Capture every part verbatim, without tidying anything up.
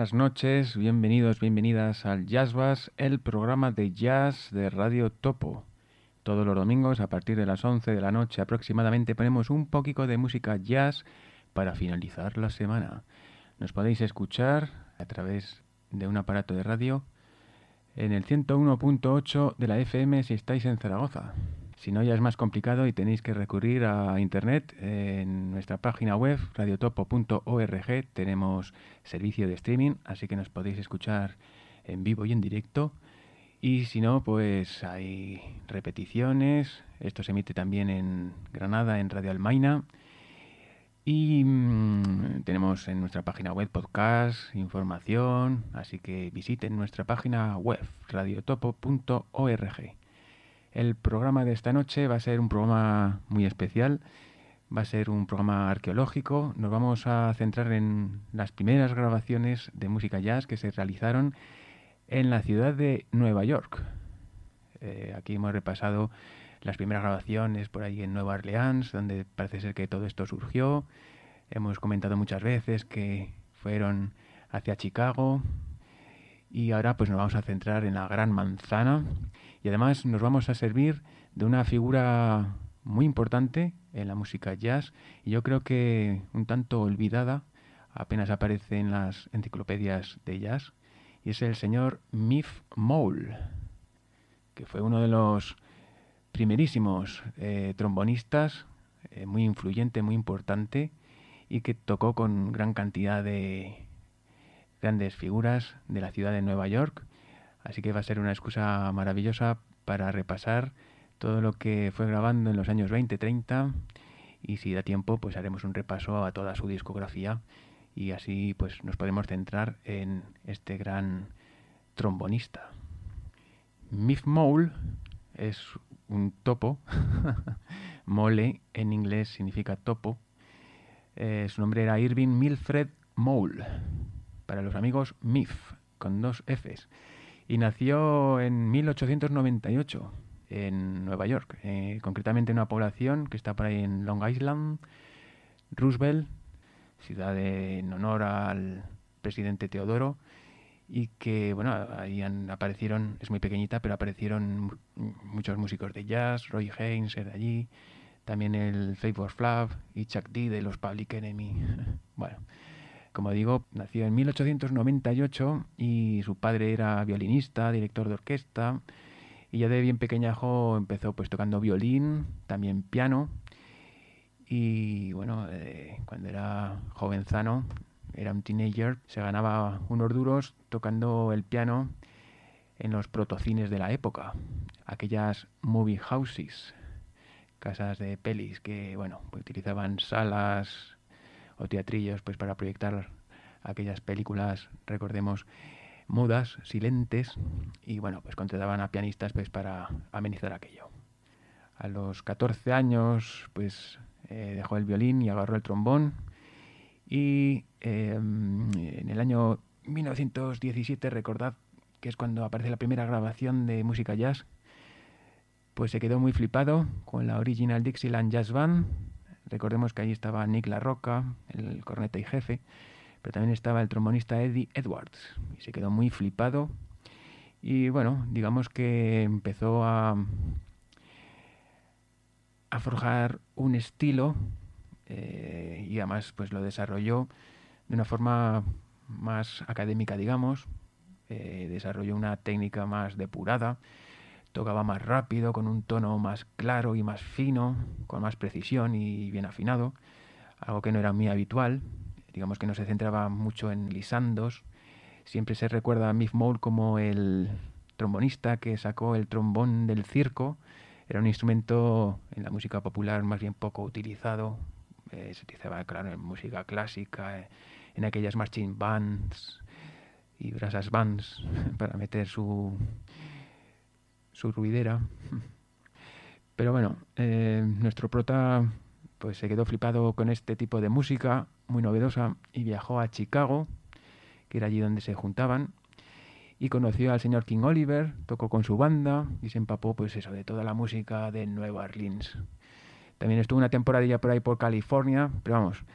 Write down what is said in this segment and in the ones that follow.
buenas noches, bienvenidos, bienvenidas al Jazz Bass, el programa de jazz de Radio Topo. Todos los domingos a partir de las once de la noche aproximadamente ponemos un poquito de música jazz para finalizar la semana. Nos podéis escuchar a través de un aparato de radio en el ciento uno punto ocho de la F M si estáis en Zaragoza. Si no, ya es más complicado y tenéis que recurrir a internet. En nuestra página web, radiotopo punto org, tenemos servicio de streaming, así que nos podéis escuchar en vivo y en directo. Y si no, pues hay repeticiones. Esto se emite también en Granada, en Radio Almaina. Y mmm, tenemos en nuestra página web podcast, información, así que visiten nuestra página web, radiotopo punto org. El programa de esta noche va a ser un programa muy especial, va a ser un programa arqueológico. Nos vamos a centrar en las primeras grabaciones de música jazz que se realizaron en la ciudad de Nueva York. Eh, aquí hemos repasado las primeras grabaciones por ahí en Nueva Orleans, donde parece ser que todo esto surgió. Hemos comentado muchas veces que fueron hacia Chicago. Y ahora pues nos vamos a centrar en la Gran Manzana y además nos vamos a servir de una figura muy importante en la música jazz y yo creo que un tanto olvidada, apenas aparece en las enciclopedias de jazz, y es el señor Miff Mole, que fue uno de los primerísimos eh, trombonistas, eh, muy influyente, muy importante y que tocó con gran cantidad de grandes figuras de la ciudad de Nueva York, así que va a ser una excusa maravillosa para repasar todo lo que fue grabando en los años veinte, treinta y si da tiempo pues haremos un repaso a toda su discografía y así pues nos podemos centrar en este gran trombonista. Miff Mole es un topo, mole en inglés significa topo, eh, su nombre era Irving Milfred Mole, para los amigos Miff, con dos Fs. Y nació en mil ochocientos noventa y ocho en Nueva York, eh, concretamente en una población que está por ahí en Long Island, Roosevelt, ciudad de, en honor al presidente Teodoro, y que, bueno, ahí han, aparecieron, es muy pequeñita, pero aparecieron muchos músicos de jazz, Roy Haynes era allí, también el Flavor Flav y Chuck D de los Public Enemy. Bueno, como digo, nació en mil ochocientos noventa y ocho y su padre era violinista, director de orquesta y ya de bien pequeñajo empezó pues tocando violín, también piano y bueno, eh, cuando era jovenzano, era un teenager, se ganaba unos duros tocando el piano en los protocines de la época, aquellas movie houses, casas de pelis que bueno, pues utilizaban salas o teatrillos pues para proyectar aquellas películas, recordemos, mudas, silentes, y bueno, pues contrataban a pianistas pues para amenizar aquello. A los catorce años pues eh, dejó el violín y agarró el trombón y eh, en el año mil novecientos diecisiete, recordad que es cuando aparece la primera grabación de música jazz, pues se quedó muy flipado con la Original Dixieland Jazz Band. Recordemos que ahí estaba Nick LaRocca, el corneta y jefe, pero también estaba el trombonista Eddie Edwards, y se quedó muy flipado. Y bueno, digamos que empezó a, a forjar un estilo eh, y además pues lo desarrolló de una forma más académica, digamos. Eh, desarrolló una técnica más depurada, tocaba más rápido, con un tono más claro y más fino, con más precisión y bien afinado, algo que no era muy habitual. Digamos que no se centraba mucho en lisandos. Siempre se recuerda a Miff Mole como el trombonista que sacó el trombón del circo. Era un instrumento en la música popular más bien poco utilizado. Eh, se utilizaba, claro, en música clásica, eh, en aquellas marching bands y brass bands para meter su... su ruidera. Pero bueno, eh, nuestro prota pues se quedó flipado con este tipo de música muy novedosa y viajó a Chicago, que era allí donde se juntaban, y conoció al señor King Oliver, tocó con su banda y se empapó pues eso de toda la música de Nueva Orleans. También estuvo una temporadilla por ahí por California, pero vamos,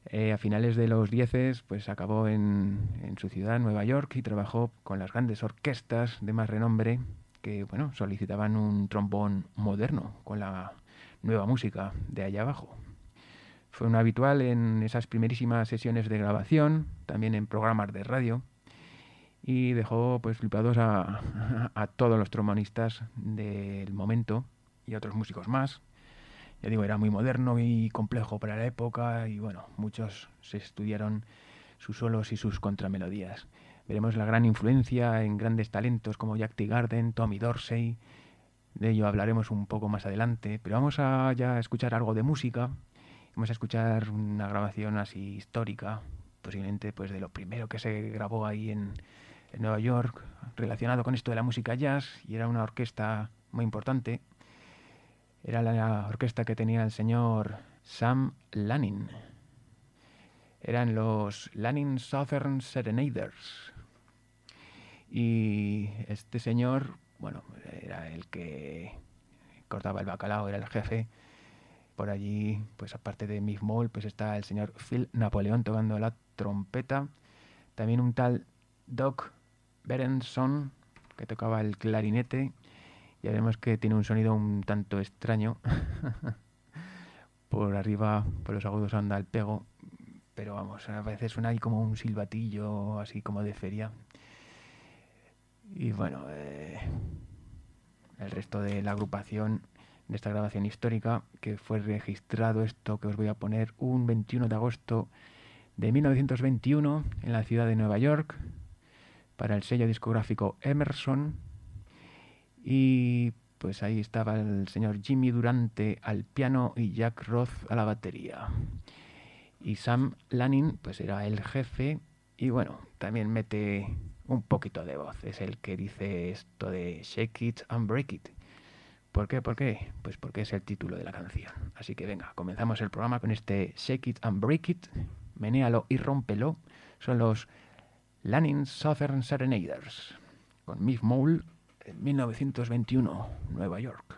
Eh, a finales de los dieces, pues acabó en, en su ciudad, Nueva York, y trabajó con las grandes orquestas de más renombre que, bueno, solicitaban un trombón moderno con la nueva música de allá abajo. Fue un habitual en esas primerísimas sesiones de grabación, también en programas de radio, y dejó pues flipados a, a todos los trombonistas del momento y a otros músicos más. Ya digo, era muy moderno y complejo para la época y bueno, muchos se estudiaron sus solos y sus contramelodías. Veremos la gran influencia en grandes talentos como Jack Teagarden, Tommy Dorsey. De ello hablaremos un poco más adelante, pero vamos a ya escuchar algo de música. Vamos a escuchar una grabación así histórica, posiblemente pues de lo primero que se grabó ahí en, en Nueva York, relacionado con esto de la música jazz, y era una orquesta muy importante. Era la orquesta que tenía el señor Sam Lanin. Eran los Lanin Southern Serenaders. Y este señor, bueno, era el que cortaba el bacalao, era el jefe. Por allí, pues aparte de Mick Moll, pues está el señor Phil Napoleon tocando la trompeta. También un tal Doc Berenson, que tocaba el clarinete. Ya vemos que tiene un sonido un tanto extraño. Por arriba, por los agudos anda el pego. Pero vamos, a veces suena ahí como un silbatillo, así como de feria. Y bueno, eh, el resto de la agrupación de esta grabación histórica, que fue registrado esto que os voy a poner un veintiuno de agosto de mil novecientos veintiuno en la ciudad de Nueva York, para el sello discográfico Emerson. Y pues ahí estaba el señor Jimmy Durante al piano y Jack Roth a la batería. Y Sam Lanin pues era el jefe y bueno, también mete un poquito de voz. Es el que dice esto de Shake It and Break It. ¿Por qué? ¿Por qué? Pues porque es el título de la canción. Así que venga, comenzamos el programa con este Shake It and Break It. Menéalo y rómpelo. Son los Lanin Southern Serenaders con Mick Moll en mil novecientos veintiuno, Nueva York.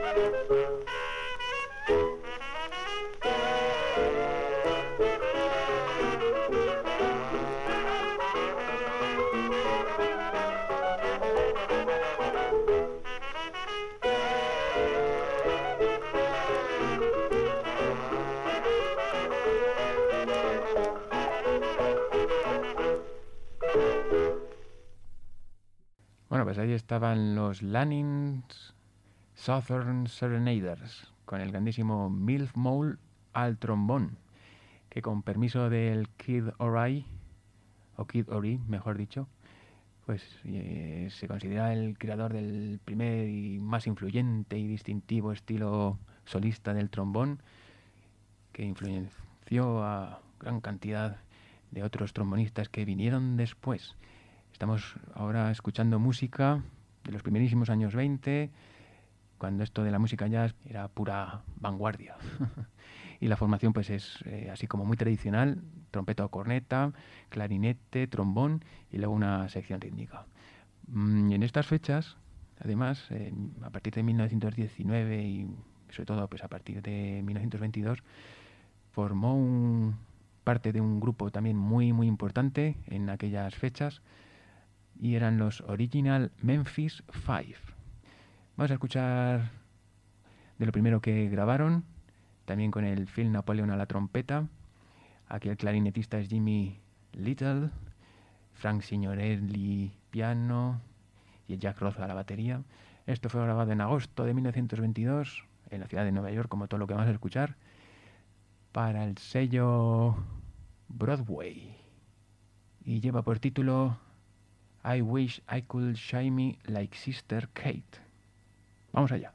Bueno, pues ahí estaban los Lanning's Southern Serenaders con el grandísimo Milf Mole al trombón, que con permiso del Kid Ory, o Kid Ory, mejor dicho, pues eh, se considera el creador del primer y más influyente y distintivo estilo solista del trombón, que influenció a gran cantidad de otros trombonistas que vinieron después. Estamos ahora escuchando música de los primerísimos años veinte, cuando esto de la música jazz era pura vanguardia. Y la formación pues es eh, así como muy tradicional: trompeta o corneta, clarinete, trombón y luego una sección rítmica. Mm, y en estas fechas, además, eh, a partir de mil novecientos diecinueve y sobre todo pues a partir de mil novecientos veintidós, formó un, parte de un grupo también muy muy importante en aquellas fechas, y eran los Original Memphis Five. Vamos a escuchar de lo primero que grabaron, también con el Phil Napoleon a la trompeta. Aquí el clarinetista es Jimmy Little, Frank Signorelli piano y Jack Roth a la batería. Esto fue grabado en agosto de mil novecientos veintidós en la ciudad de Nueva York, como todo lo que vamos a escuchar, para el sello Broadway, y lleva por título I Wish I Could Shine Like Sister Kate. Vamos allá.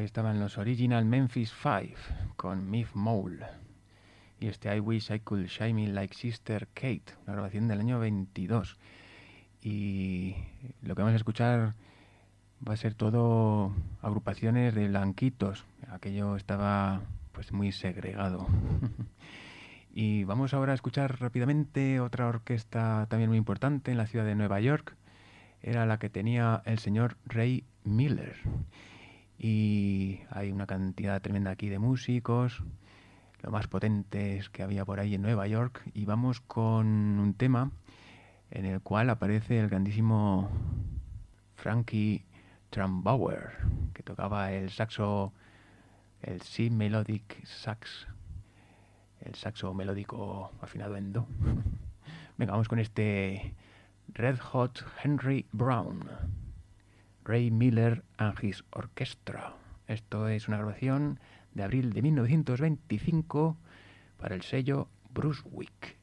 estaban los Original Memphis Five con Miff Mole y este I Wish I Could Shine Me Like Sister Kate, una grabación del año veintidós. Y lo que vamos a escuchar va a ser todo agrupaciones de blanquitos. Aquello estaba pues muy segregado. Y vamos ahora a escuchar rápidamente otra orquesta también muy importante en la ciudad de Nueva York. Era la que tenía el señor Ray Miller. Y hay una cantidad tremenda aquí de músicos, lo más potentes que había por ahí en Nueva York. Y vamos con un tema en el cual aparece el grandísimo Frankie Trumbauer, que tocaba el saxo, el C melodic sax, el saxo melódico afinado en do. Venga, vamos con este Red Hot Henry Brown, Ray Miller and His Orchestra. Esto es una grabación de abril de mil novecientos veinticinco para el sello Brunswick.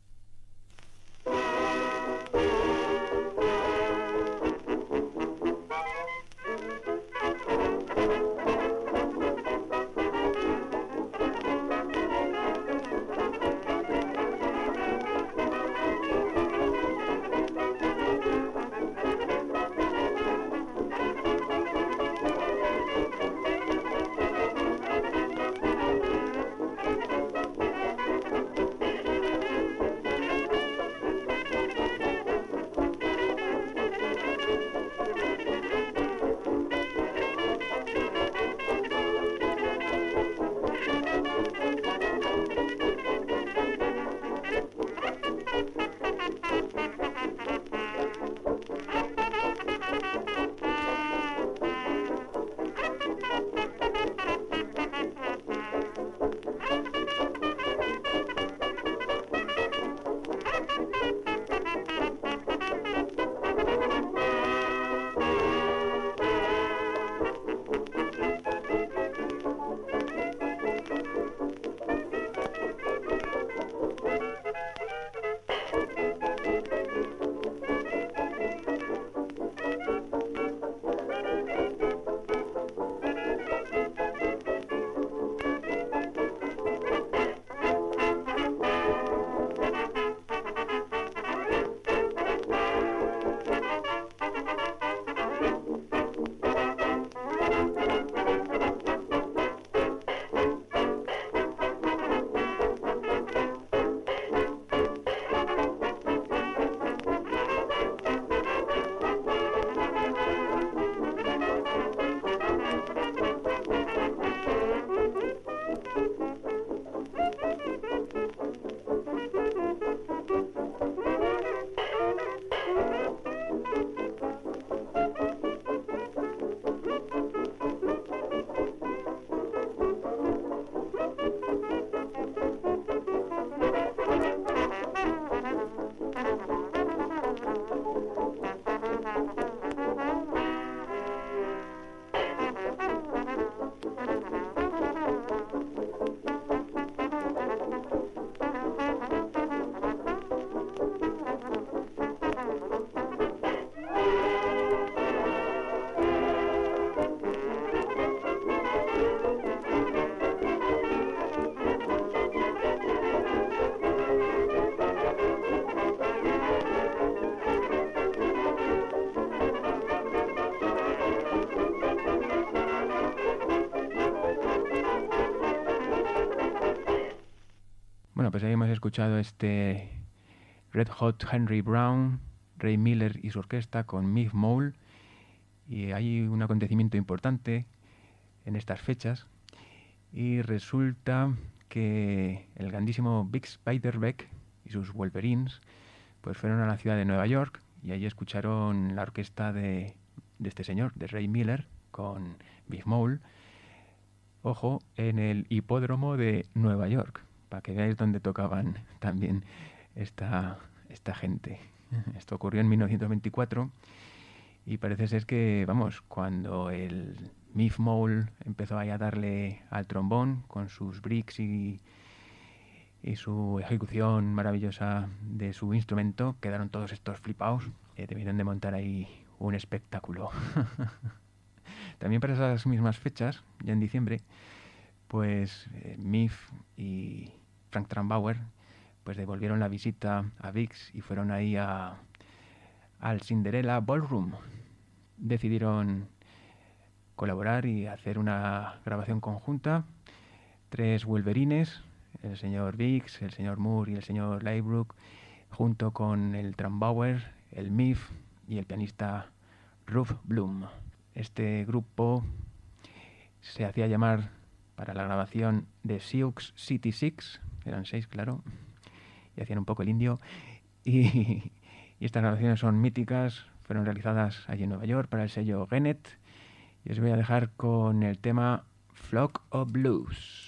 Bueno, pues ahí hemos escuchado este Red Hot Henry Brown, Ray Miller y su orquesta con Miff Mole. Y hay un acontecimiento importante en estas fechas. Y resulta que el grandísimo Bix Beiderbecke y sus Wolverines pues fueron a la ciudad de Nueva York y allí escucharon la orquesta de, de este señor, de Ray Miller, con Miff Mole. Ojo, en el hipódromo de Nueva York, para que veáis dónde tocaban también esta, esta gente. Esto ocurrió en mil novecientos veinticuatro y parece ser que, vamos, cuando el Miff Mole empezó ahí a darle al trombón con sus breaks y, y su ejecución maravillosa de su instrumento, quedaron todos estos flipados y debieron de montar ahí un espectáculo. También para esas mismas fechas, ya en diciembre, pues eh, Miff y Frank Trambauer pues devolvieron la visita a Vix y fueron ahí a, al Cinderella Ballroom. Decidieron colaborar y hacer una grabación conjunta. Tres Wolverines, el señor Vix, el señor Moore y el señor Leibrook, junto con el Trambauer, el Miff y el pianista Ruth Bloom. Este grupo se hacía llamar para la grabación de Sioux City Six, eran seis, claro, y hacían un poco el indio. Y, y estas grabaciones son míticas, fueron realizadas allí en Nueva York para el sello Gennett. Y os voy a dejar con el tema Flock of Blues.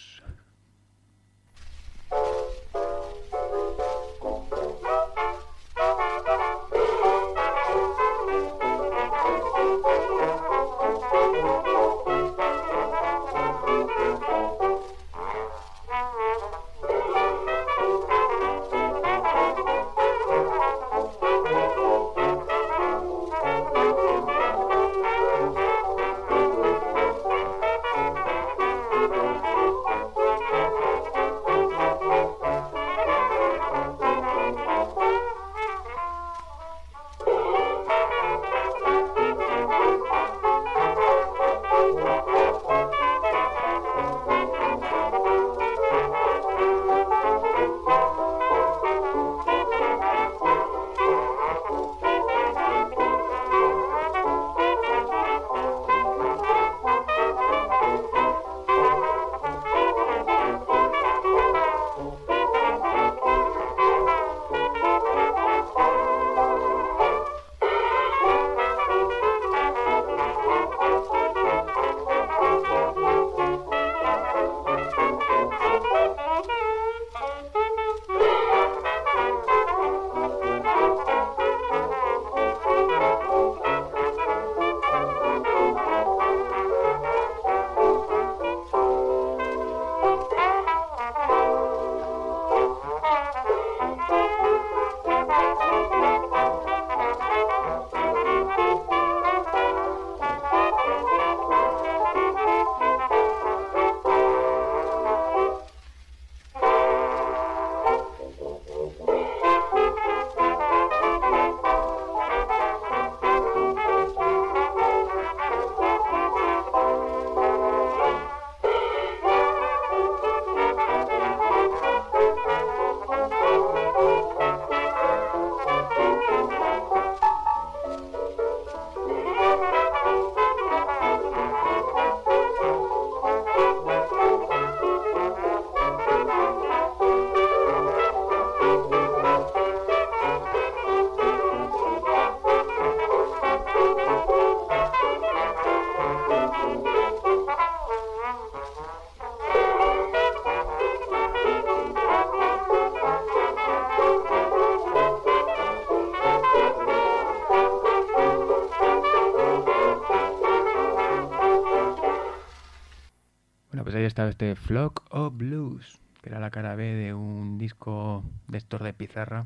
Pues ahí estaba este Flock of Blues, que era la cara B de un disco de estos de pizarra.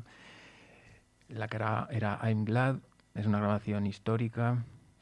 La cara era I'm Glad, es una grabación histórica.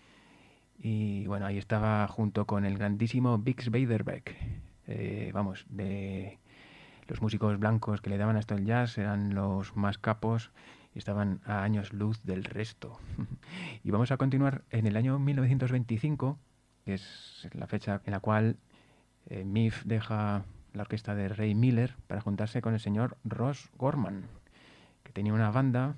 Y bueno, ahí estaba junto con el grandísimo Bix Beiderbecke. Eh, vamos, de los músicos blancos que le daban a esto el jazz eran los más capos y estaban a años luz del resto. Y vamos a continuar en el año mil novecientos veinticinco, que es la fecha en la cual Eh, Miff deja la orquesta de Ray Miller para juntarse con el señor Ross Gorman, que tenía una banda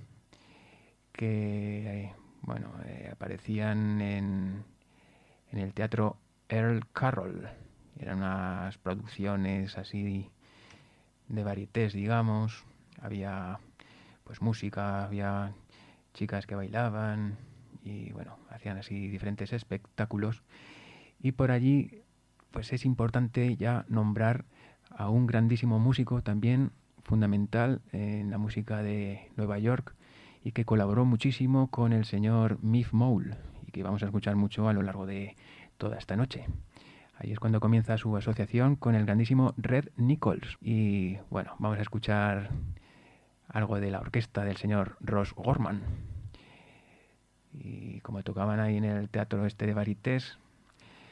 que, eh, bueno, eh, aparecían en, en el teatro Earl Carroll. Eran unas producciones así de varietés, digamos. Había pues música, había chicas que bailaban y, bueno, hacían así diferentes espectáculos. Y por allí pues es importante ya nombrar a un grandísimo músico también fundamental en la música de Nueva York y que colaboró muchísimo con el señor Miff Mole y que vamos a escuchar mucho a lo largo de toda esta noche. Ahí es cuando comienza su asociación con el grandísimo Red Nichols. Y bueno, vamos a escuchar algo de la orquesta del señor Ross Gorman. Y como tocaban ahí en el teatro este de Varietés,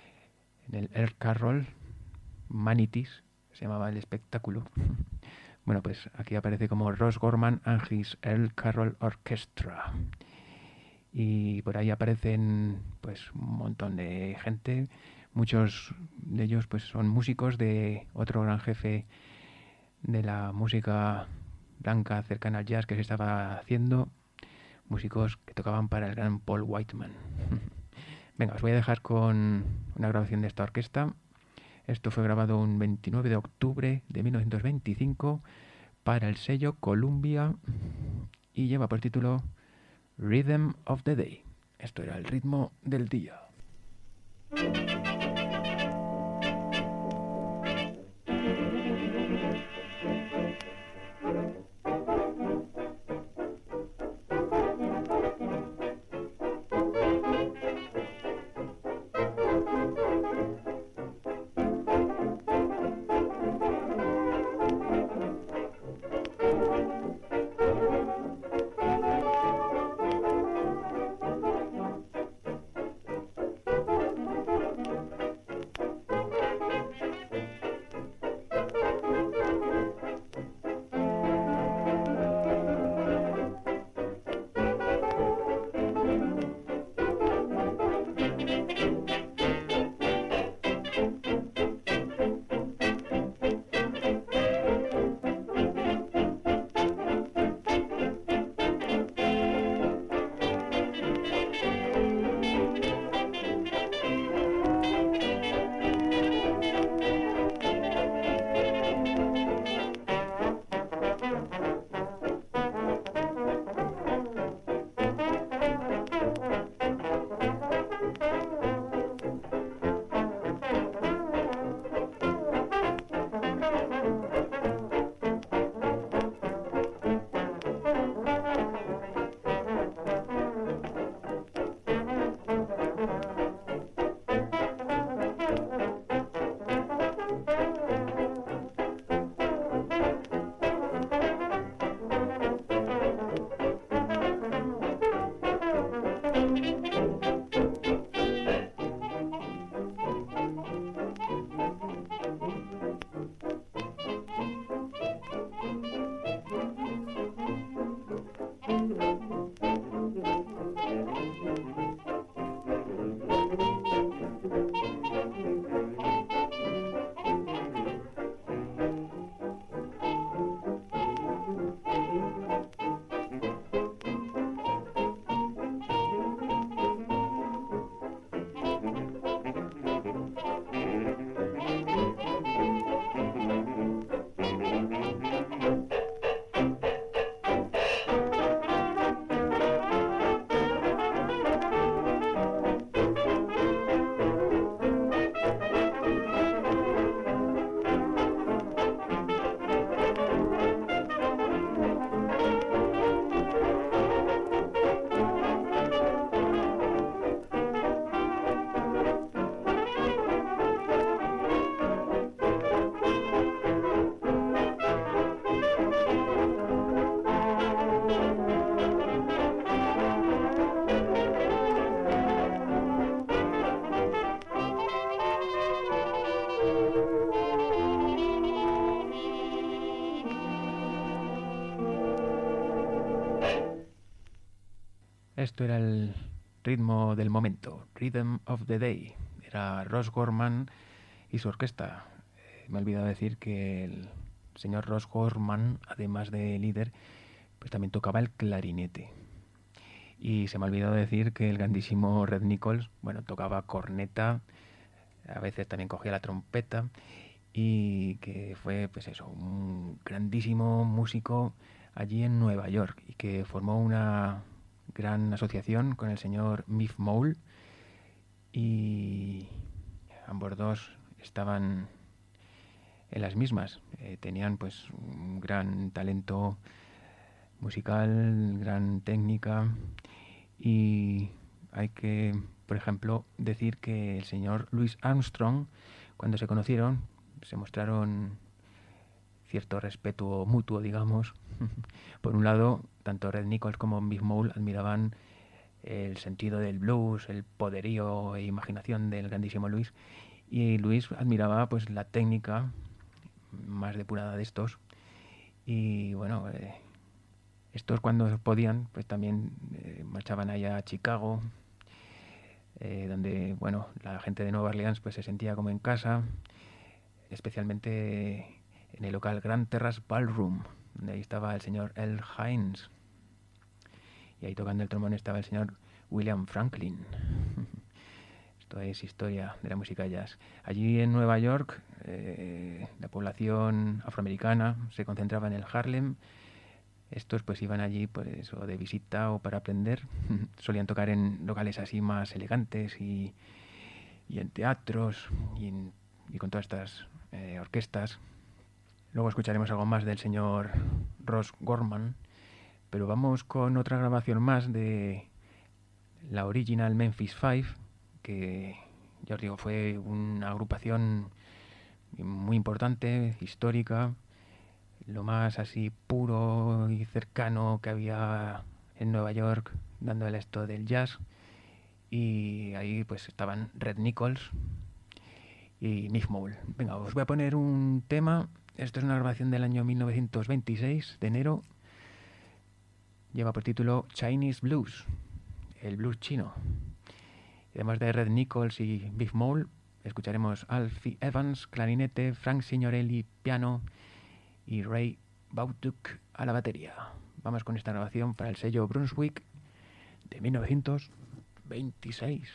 en el Earl Carroll Manatees, se llamaba el espectáculo. Bueno, pues aquí aparece como Ross Gorman and his Earl Carroll Orchestra. Y por ahí aparecen pues un montón de gente. Muchos de ellos pues son músicos de otro gran jefe de la música blanca cercana al jazz que se estaba haciendo. Músicos que tocaban para el gran Paul Whiteman. Venga, os voy a dejar con una grabación de esta orquesta. Esto fue grabado un veintinueve de octubre de mil novecientos veinticinco para el sello Columbia y lleva por título Rhythm of the Day. Esto era el ritmo del día. Esto era el ritmo del momento, Rhythm of the Day. Era Ross Gorman y su orquesta. Eh, me he olvidado decir que el señor Ross Gorman, además de líder, pues también tocaba el clarinete. Y se me ha olvidado decir que el grandísimo Red Nichols, bueno, tocaba corneta, a veces también cogía la trompeta, y que fue, pues eso, un grandísimo músico allí en Nueva York y que formó una gran asociación con el señor Miff Mole, y ambos dos estaban en las mismas. Eh, tenían pues un gran talento musical, gran técnica, y hay que, por ejemplo, decir que el señor Louis Armstrong, cuando se conocieron, se mostraron cierto respeto mutuo, digamos. Por un lado, tanto Red Nichols como Miff Mole admiraban el sentido del blues, el poderío e imaginación del grandísimo Louis, Y Luis admiraba pues la técnica más depurada de estos. Y bueno, eh, estos cuando podían, pues también eh, marchaban allá a Chicago, eh, donde bueno, la gente de Nueva Orleans pues se sentía como en casa, especialmente en el local Grand Terrace Ballroom, donde ahí estaba el señor Earl Hines. Y ahí tocando el trombón estaba el señor William Franklin. Esto es historia de la música jazz. Allí en Nueva York, eh, la población afroamericana se concentraba en el Harlem. Estos pues iban allí pues o de visita o para aprender. Solían tocar en locales así más elegantes y, y en teatros y, en, y con todas estas eh, orquestas. Luego escucharemos algo más del señor Ross Gorman, pero vamos con otra grabación más de la Original Memphis Five, que ya os digo, fue una agrupación muy importante, histórica, lo más así puro y cercano que había en Nueva York, dándole esto del jazz. Y ahí pues estaban Red Nichols y Miff Mole. Venga, os voy a poner un tema. Esto es una grabación del año mil novecientos veintiséis, de enero. Lleva por título Chinese Blues, el blues chino. Además de Red Nichols y Miff Mole, escucharemos Alfie Evans, clarinete, Frank Signorelli, piano y Ray Bauduc a la batería. Vamos con esta grabación para el sello Brunswick de mil novecientos veintiséis.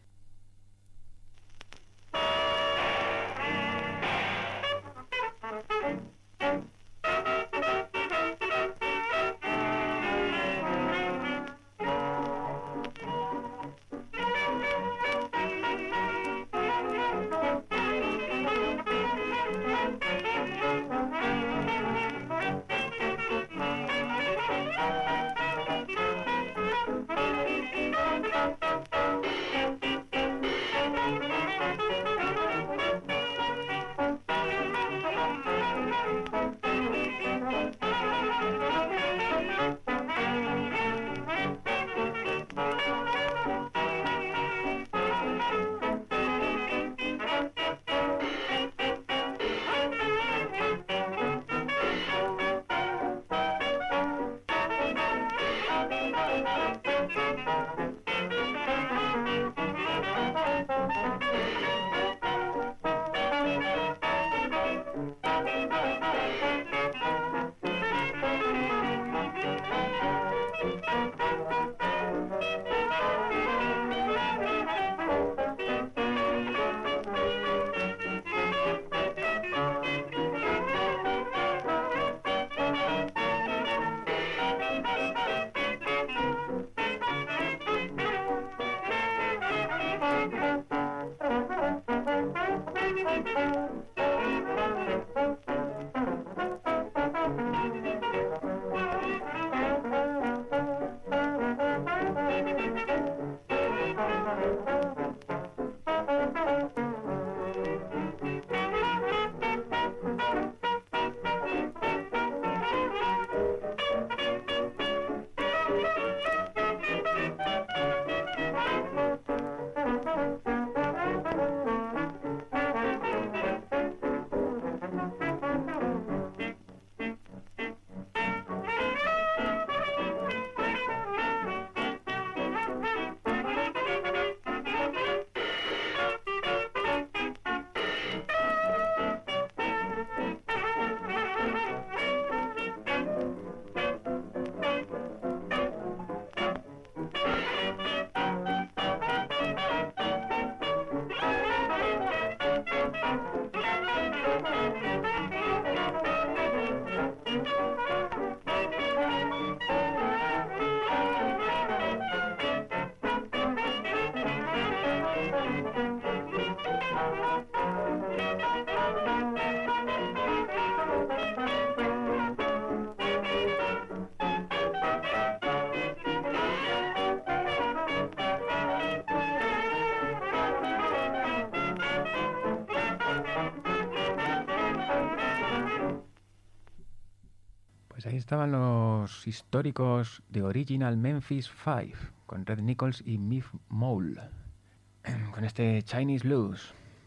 Pues ahí estaban los históricos de Original Memphis Five, con Red Nichols y Miff Mole, con este Chinese Blues.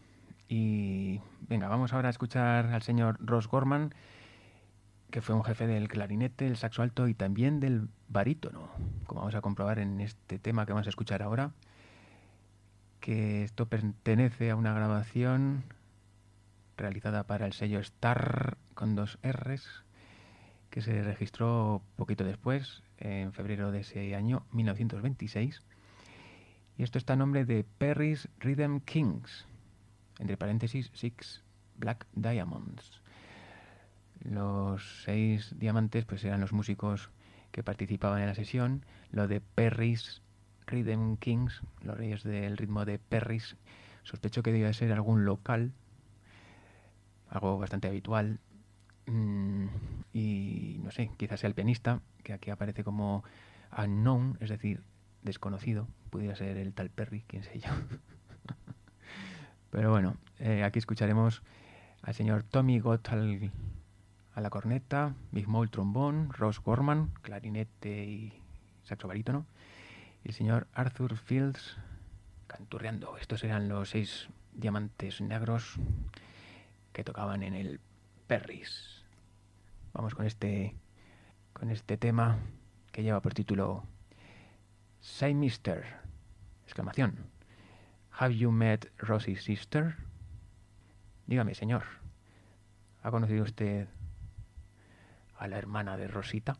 Y venga, vamos ahora a escuchar al señor Ross Gorman, que fue un jefe del clarinete, el saxo alto y también del barítono, como vamos a comprobar en este tema que vamos a escuchar ahora, que esto pertenece a una grabación realizada para el sello Star con dos R's, que se registró poquito después, en febrero de ese año, mil novecientos veintiséis. Y esto está a nombre de Perry's Rhythm Kings, entre paréntesis, Six Black Diamonds. Los seis diamantes pues eran los músicos que participaban en la sesión. Lo de Perry's Rhythm Kings, los reyes del ritmo de Perry's, sospecho que debía ser algún local, algo bastante habitual. Mm, y no sé, quizás sea el pianista, que aquí aparece como unknown, es decir, desconocido. Pudiera ser el tal Perry, quién sé yo. Pero bueno, eh, aquí escucharemos al señor Tommy Gott al, a la corneta, Big Mole trombón, Ross Gorman, clarinete y saxo barítono, y el señor Arthur Fields canturreando. Estos eran los seis diamantes negros que tocaban en el Perry's. Vamos con este, con este tema que lleva por título Say Mister, exclamación. Have you met Rosie's sister? Dígame, señor, ¿ha conocido usted a la hermana de Rosita?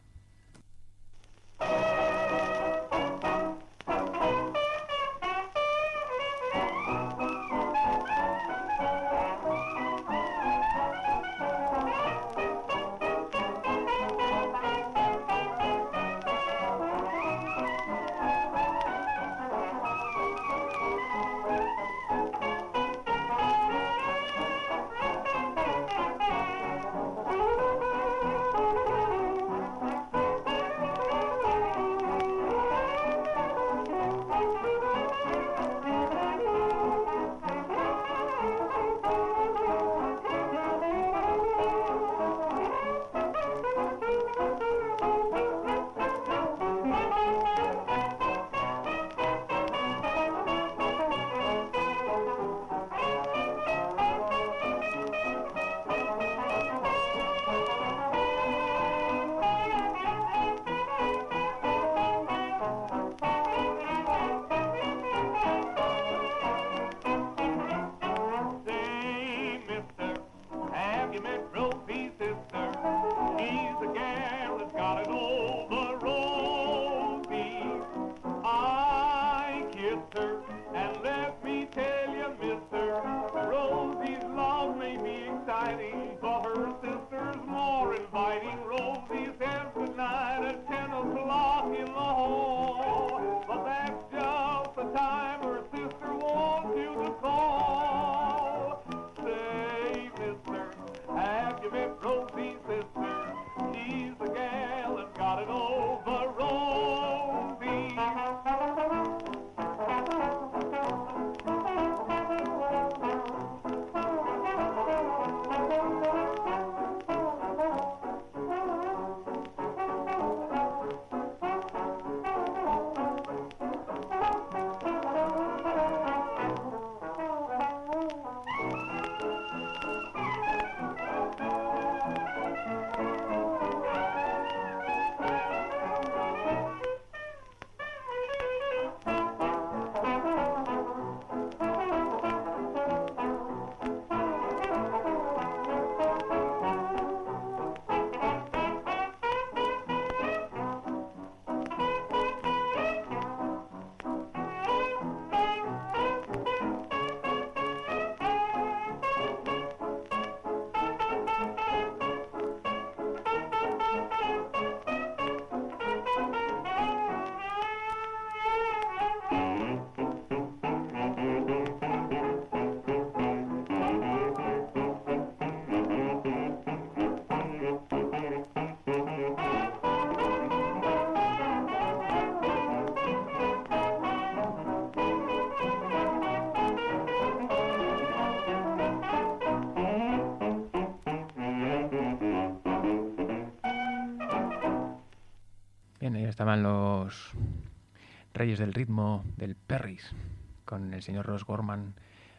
Bien, ahí estaban los reyes del ritmo del Perry's, con el señor Ross Gorman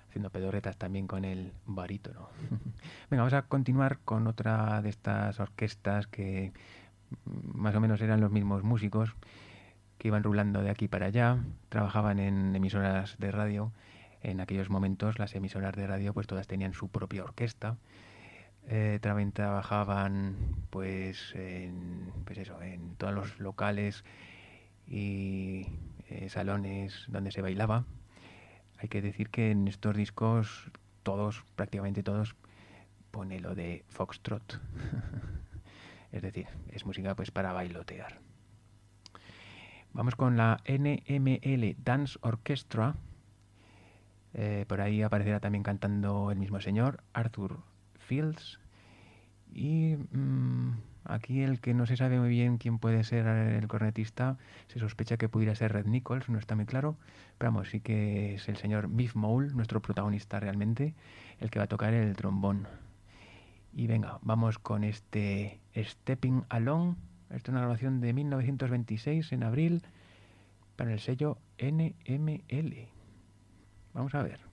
haciendo pedorretas también con el barítono. Venga, vamos a continuar con otra de estas orquestas que más o menos eran los mismos músicos que iban rulando de aquí para allá, trabajaban en emisoras de radio. En aquellos momentos las emisoras de radio pues todas tenían su propia orquesta. Eh, también trabajaban pues en, pues eso, en todos los locales y eh, salones donde se bailaba. Hay que decir que en estos discos todos, prácticamente todos, pone lo de foxtrot. Es decir, es música pues para bailotear. Vamos con la N M L Dance Orchestra. Eh, por ahí aparecerá también cantando el mismo señor, Arthur Fields. Y mmm, aquí el que no se sabe muy bien quién puede ser el cornetista, se sospecha que pudiera ser Red Nichols, no está muy claro. Pero vamos, sí que es el señor Miff Mole, nuestro protagonista realmente, el que va a tocar el trombón. Y venga, vamos con este Stepping Along. Esta es una grabación de mil novecientos veintiséis, en abril, para el sello N M L. Vamos a ver.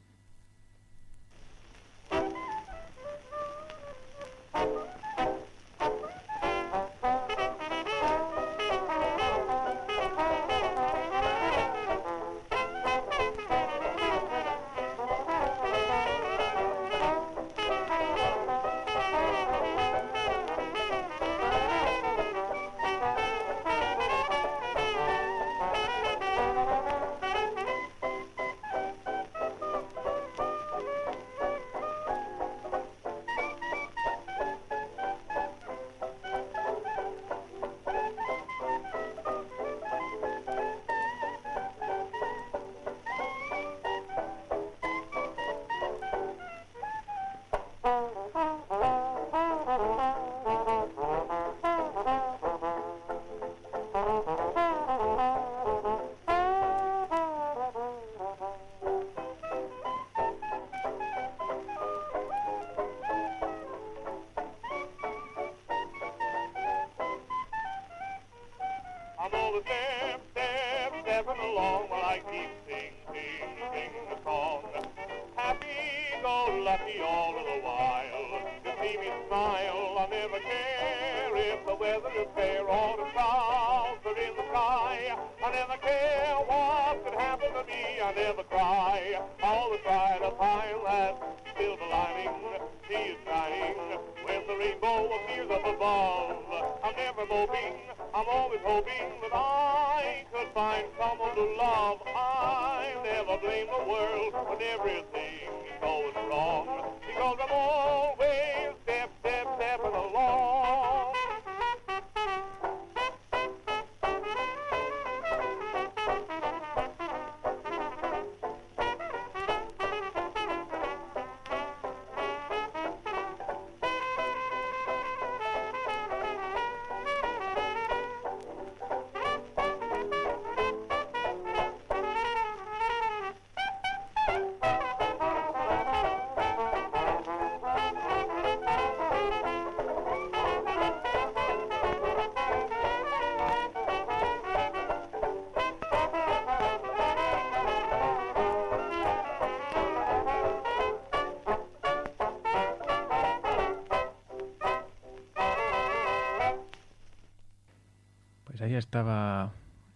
Pues ahí estaba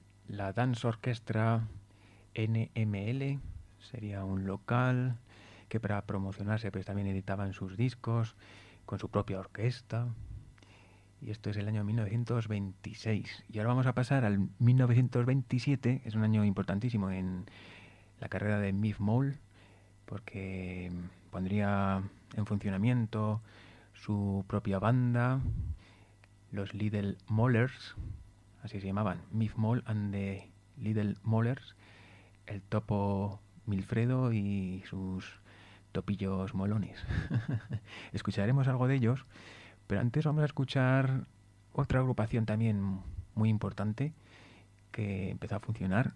la Dance Orchestra N M L, sería un local que para promocionarse pues también editaban sus discos con su propia orquesta. Y esto es el año mil novecientos veintiséis. Y ahora vamos a pasar al mil novecientos veintisiete, es un año importantísimo en la carrera de Miff Mole, porque pondría en funcionamiento su propia banda, los Little Mollers, así se llamaban, Miff Mole and the Little Mollers, el topo Milfredo y sus topillos molones. Escucharemos algo de ellos, pero antes vamos a escuchar otra agrupación también muy importante que empezó a funcionar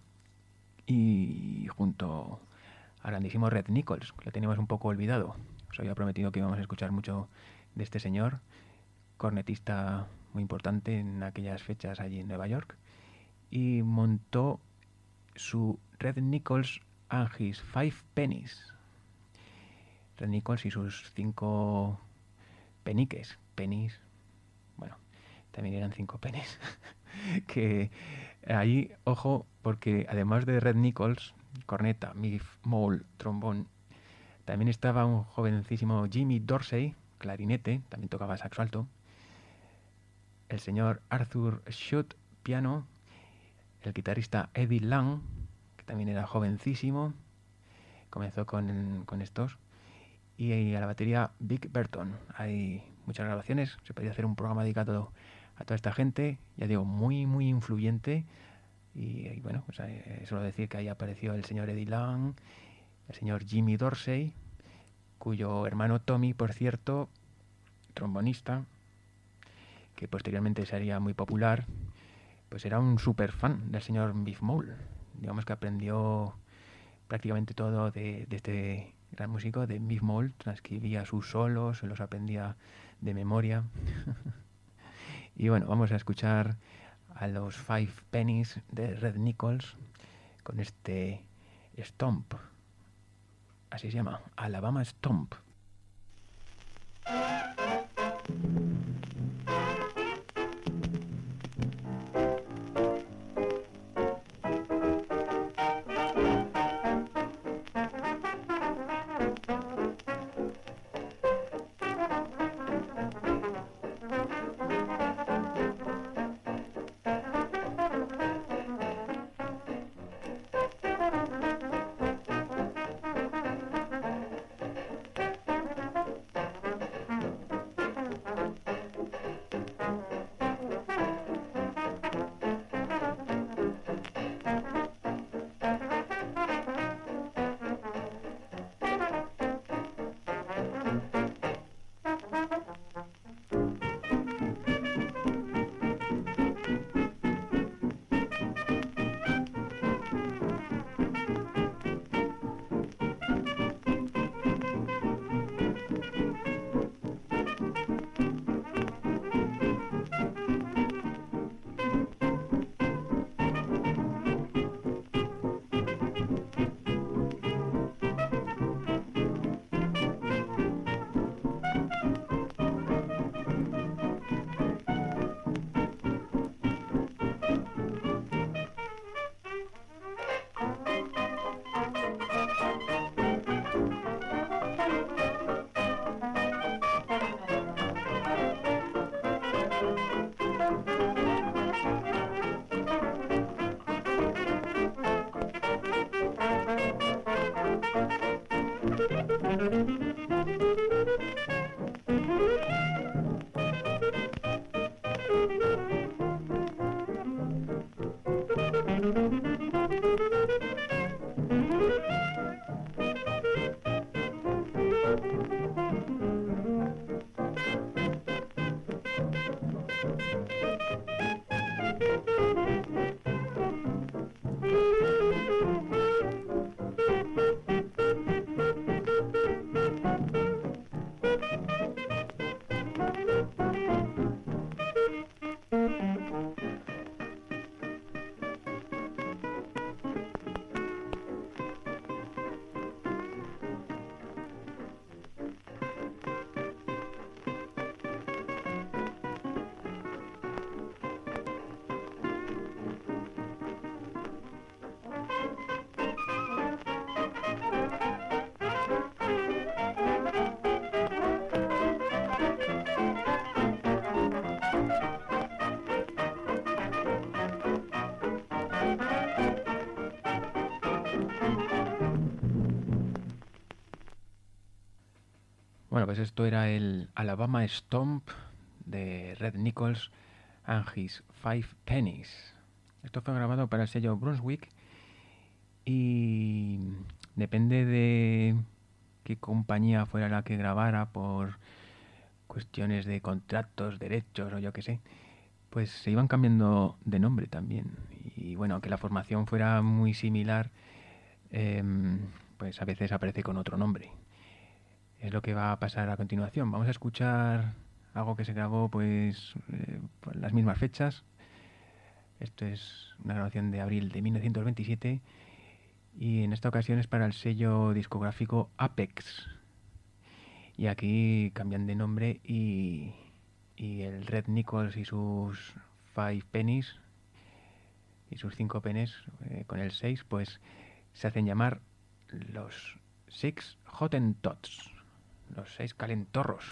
y junto al grandísimo Red Nichols, que lo teníamos un poco olvidado. Os había prometido que íbamos a escuchar mucho de este señor, cornetista muy importante en aquellas fechas allí en Nueva York, y montó su Red Nichols and his Five Pennies. Red Nichols y sus cinco peniques, penis, bueno, también eran cinco penis. Que ahí, ojo, porque además de Red Nichols, corneta, Miff, Mole, trombón, también estaba un jovencísimo Jimmy Dorsey, clarinete, también tocaba saxo alto, el señor Arthur Schutt, piano, el guitarrista Eddie Lang, que también era jovencísimo, comenzó con, con estos, y a la batería Vic Berton. Hay muchas grabaciones, se podría hacer un programa dedicado a toda esta gente, ya digo, muy, muy influyente. Y, y bueno, pues eh, solo decir que ahí apareció el señor Eddie Lang, el señor Jimmy Dorsey, cuyo hermano Tommy, por cierto, trombonista, que posteriormente sería muy popular, pues era un super fan del señor Biff Mole. Digamos que aprendió prácticamente todo de, de este gran músico, de Biff Mole, transcribía sus solos, se los aprendía de memoria. Y bueno, vamos a escuchar a los Five Pennies de Red Nichols con este Stomp, así se llama, Alabama Stomp. Bueno, pues esto era el Alabama Stomp de Red Nichols and His Five Pennies. Esto fue grabado para el sello Brunswick y depende de qué compañía fuera la que grabara por cuestiones de contratos, derechos o yo qué sé, pues se iban cambiando de nombre también. Y bueno, aunque la formación fuera muy similar, eh, pues a veces aparece con otro nombre. Es lo que va a pasar a continuación. Vamos a escuchar algo que se grabó pues eh, por las mismas fechas. Esto es una grabación de abril de mil novecientos veintisiete y en esta ocasión es para el sello discográfico Apex. Y aquí cambian de nombre y, y el Red Nichols y sus Five Pennies y sus cinco penes eh, con el seis, pues se hacen llamar los Six Hottentots, los seis calentorros.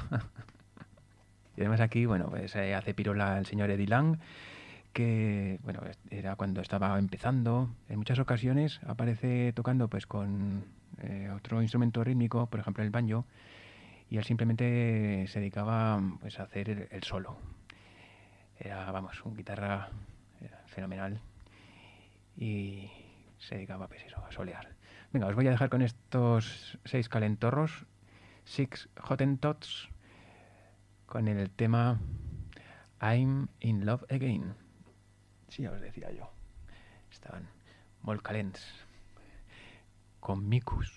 Y además aquí, bueno, pues eh, hace pirola el señor Eddie Lang, que, bueno, era cuando estaba empezando. En muchas ocasiones aparece tocando pues con eh, otro instrumento rítmico, por ejemplo el banjo, y él simplemente se dedicaba pues a hacer el, el solo. Era, vamos, un guitarra era fenomenal y se dedicaba pues eso, a solear. Venga, os voy a dejar con estos seis calentorros, Six Hottentots, con el tema I'm in Love Again. Sí, os decía yo. Estaban molt calents. Con micus.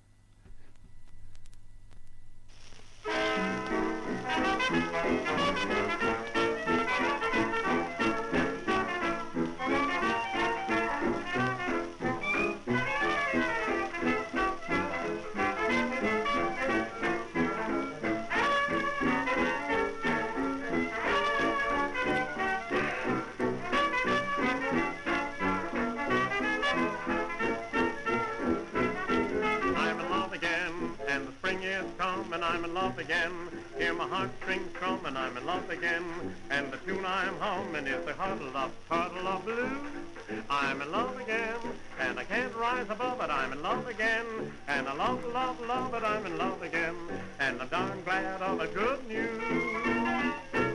I'm in love again. Hear my heartstrings strum and I'm in love again. And the tune I'm humming is the huddle up, huddle up blues. I'm in love again, and I can't rise above it. I'm in love again, and I love, love, love it. I'm in love again, and I'm darn glad of the good news.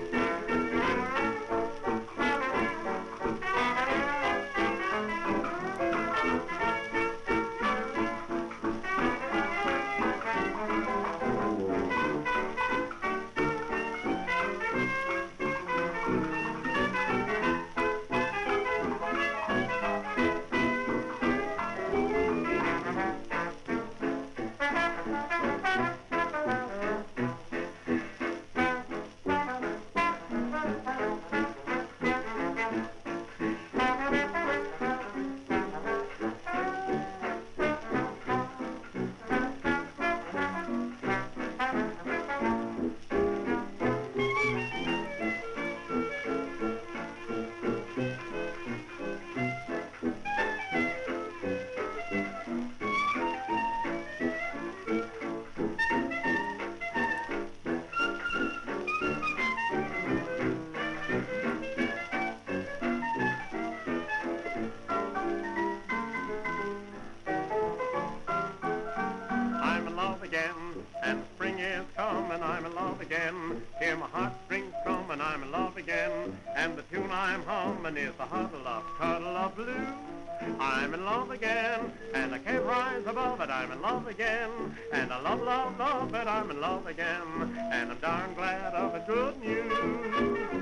Hear my heartstrings strum and I'm in love again. And the tune I'm humming is the huddle up, cuddle up blues. I'm in love again, and I can't rise above it. I'm in love again, and I love, love, love it. I'm in love again, and I'm darn glad of the good news.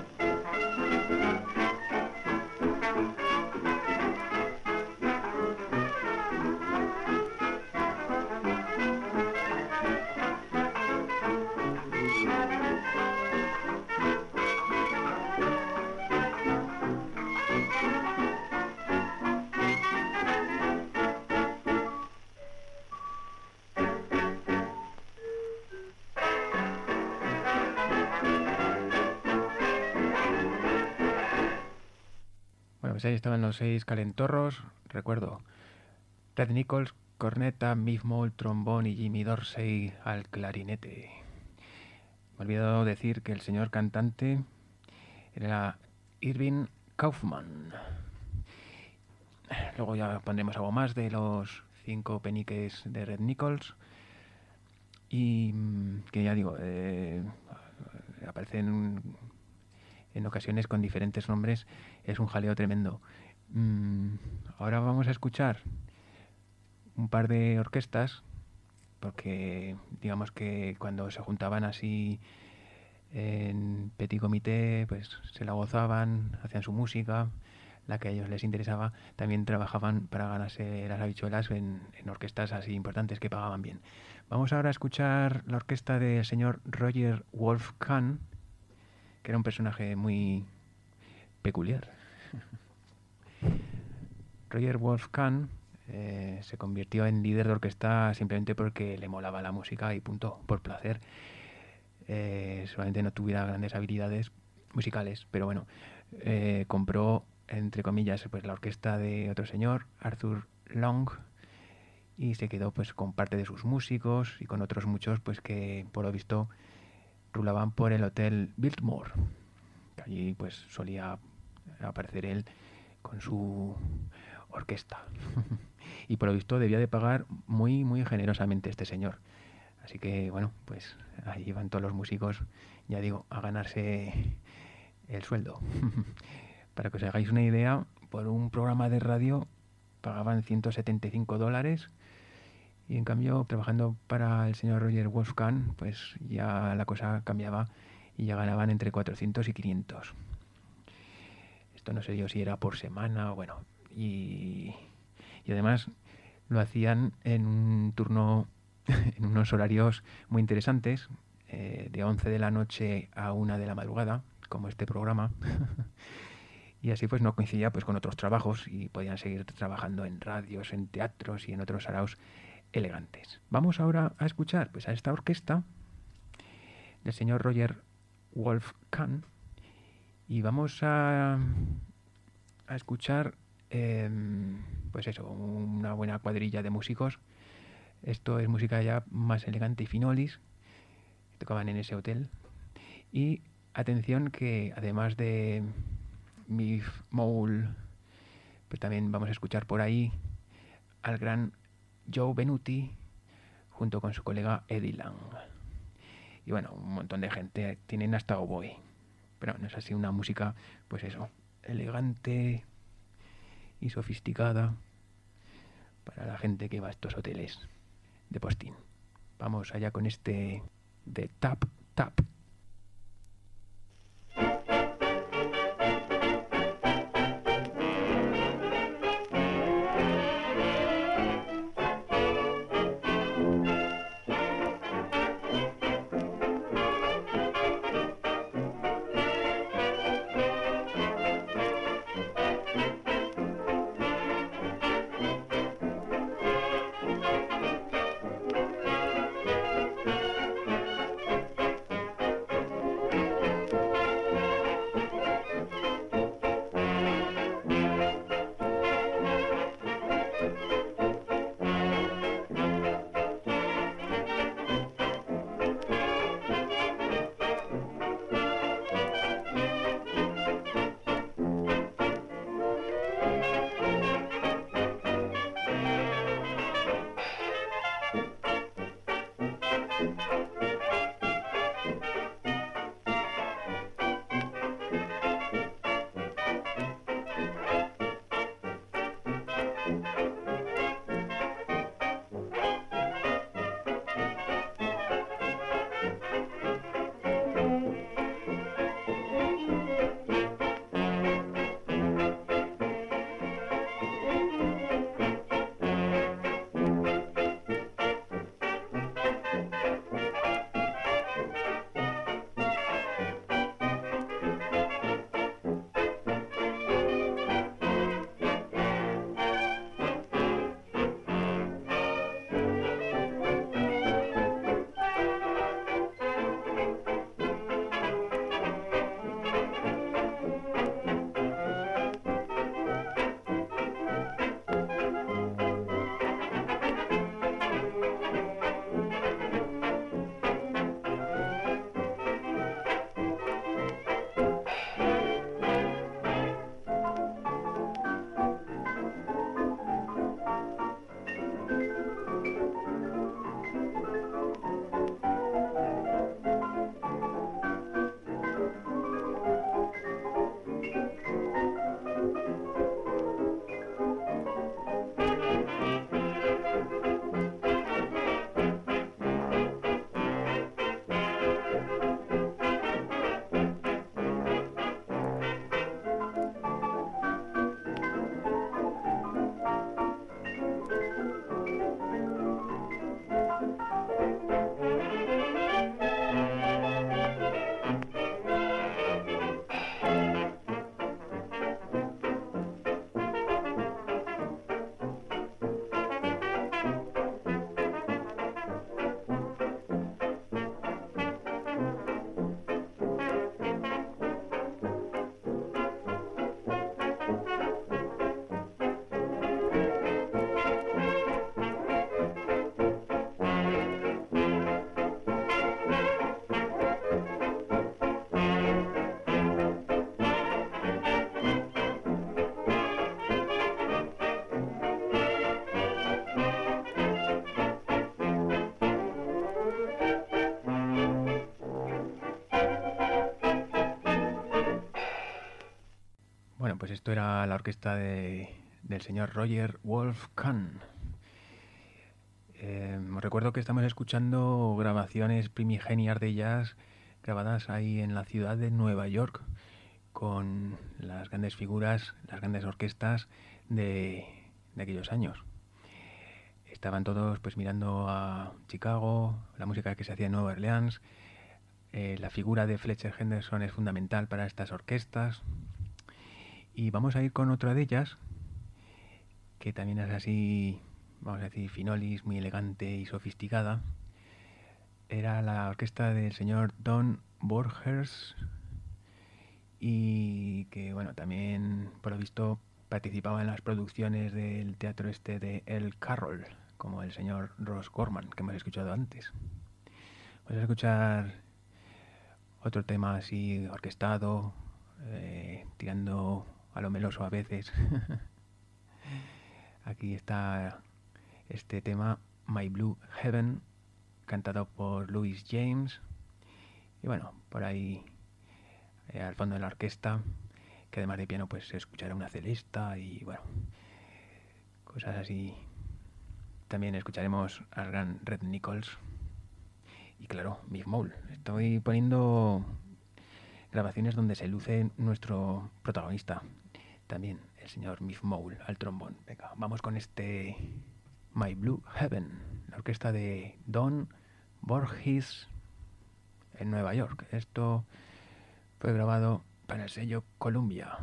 Pues ahí estaban los seis calentorros, recuerdo, Red Nichols, corneta, Miff Moll, trombón y Jimmy Dorsey al clarinete. Me he olvidado decir que el señor cantante era Irving Kaufman. Luego ya pondremos algo más de los cinco peniques de Red Nichols. Y que ya digo, eh, aparecen en ocasiones con diferentes nombres. Es un jaleo tremendo. Mm, ahora vamos a escuchar un par de orquestas, porque digamos que cuando se juntaban así en petit comité, pues se la gozaban, hacían su música, la que a ellos les interesaba. También trabajaban para ganarse las habichuelas en, en orquestas así importantes que pagaban bien. Vamos ahora a escuchar la orquesta del señor Roger Wolfgang, que era un personaje muy peculiar. Roger Wolfgang Eh, se convirtió en líder de orquesta simplemente porque le molaba la música y punto, por placer. Eh, solamente no tuviera grandes habilidades musicales, pero bueno, eh, compró, entre comillas, pues la orquesta de otro señor, Arthur Long, y se quedó pues con parte de sus músicos y con otros muchos pues que por lo visto rulaban por el hotel Biltmore. Allí pues solía aparecer él con su orquesta. Y por lo visto debía de pagar muy muy generosamente este señor. Así que bueno, pues ahí van todos los músicos, ya digo, a ganarse el sueldo. Para que os hagáis una idea, por un programa de radio pagaban ciento setenta y cinco dólares y en cambio trabajando para el señor Roger Wolfgang pues ya la cosa cambiaba y ya ganaban entre cuatrocientos y quinientos. Esto no sé yo si era por semana o bueno, y, y además lo hacían en un turno, en unos horarios muy interesantes, eh, de once de la noche a una de la madrugada, como este programa. Y así pues no coincidía pues con otros trabajos y podían seguir trabajando en radios, en teatros y en otros saraos elegantes. Vamos ahora a escuchar pues a esta orquesta del señor Roger Wolfgang y vamos a, a escuchar eh, pues eso, una buena cuadrilla de músicos. Esto es música ya más elegante y finolis, tocaban en ese hotel. Y atención que además de Miff Mole, pues también vamos a escuchar por ahí al gran Joe Venuti junto con su colega Eddie Lang. Y bueno, un montón de gente, tienen hasta oboe. Pero no es así una música, pues eso, elegante y sofisticada para la gente que va a estos hoteles de postín. Vamos allá con este de Tap Tap. pues esto era la orquesta de, del señor Roger Wolfgang. Eh, os recuerdo que estamos escuchando grabaciones primigenias de jazz grabadas ahí en la ciudad de Nueva York con las grandes figuras, las grandes orquestas de, de aquellos años. Estaban todos pues mirando a Chicago, la música que se hacía en Nueva Orleans. Eh, la figura de Fletcher Henderson es fundamental para estas orquestas. Y vamos a ir con otra de ellas, que también es así, vamos a decir, finolis, muy elegante y sofisticada. Era la orquesta del señor Don Borgers, y que, bueno, también, por lo visto, participaba en las producciones del teatro este de El Carroll, como el señor Ross Gorman, que hemos escuchado antes. Vamos a escuchar otro tema así orquestado, eh, tirando a lo meloso a veces. Aquí está este tema, My Blue Heaven, cantado por Louis James. Y bueno, por ahí, eh, al fondo de la orquesta, que además de piano pues se escuchará una celesta y bueno, cosas así. También escucharemos al gran Red Nichols y claro, Mick Mole. Estoy poniendo grabaciones donde se luce nuestro protagonista, también el señor Mick Mole al trombón. Venga, vamos con este My Blue Heaven, la orquesta de Don Borges en Nueva York. Esto fue grabado para el sello Columbia.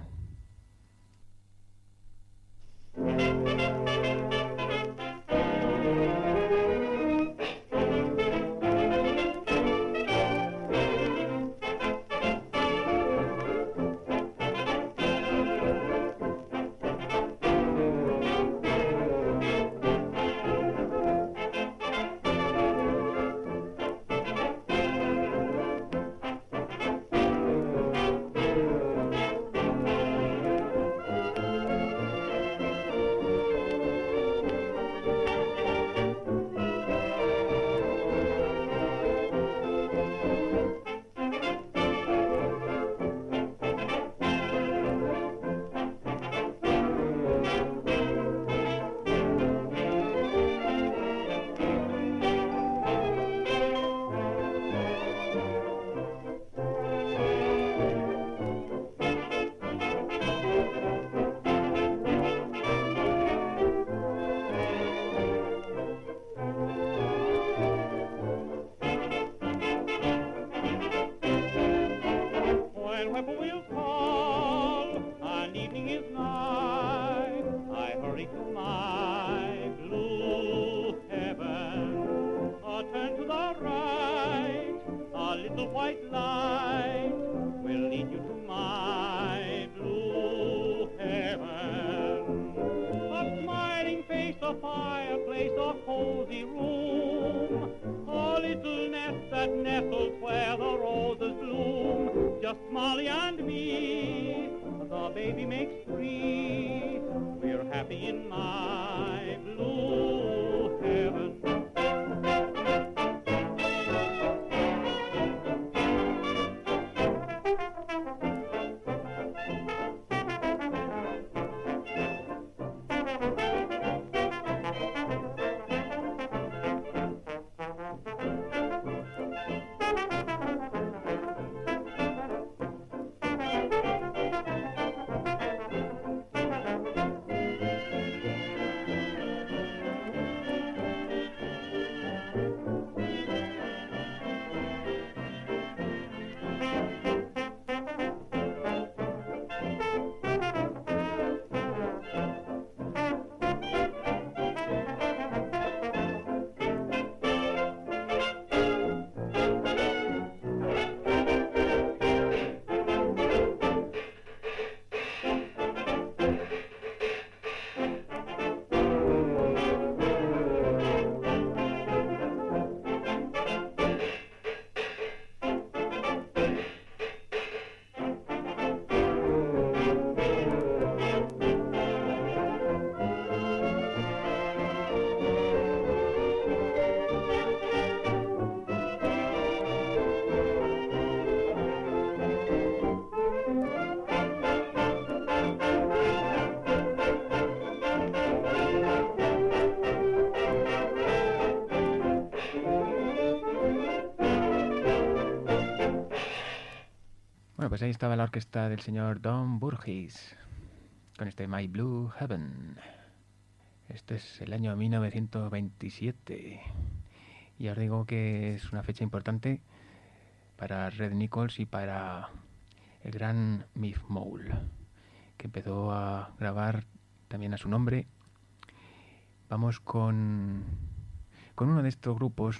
pues ahí estaba la orquesta del señor Don Burgess con este My Blue Heaven. Este es el año mil novecientos veintisiete y os digo que es una fecha importante para Red Nichols y para el gran Miff Mole, que empezó a grabar también a su nombre. Vamos con, con uno de estos grupos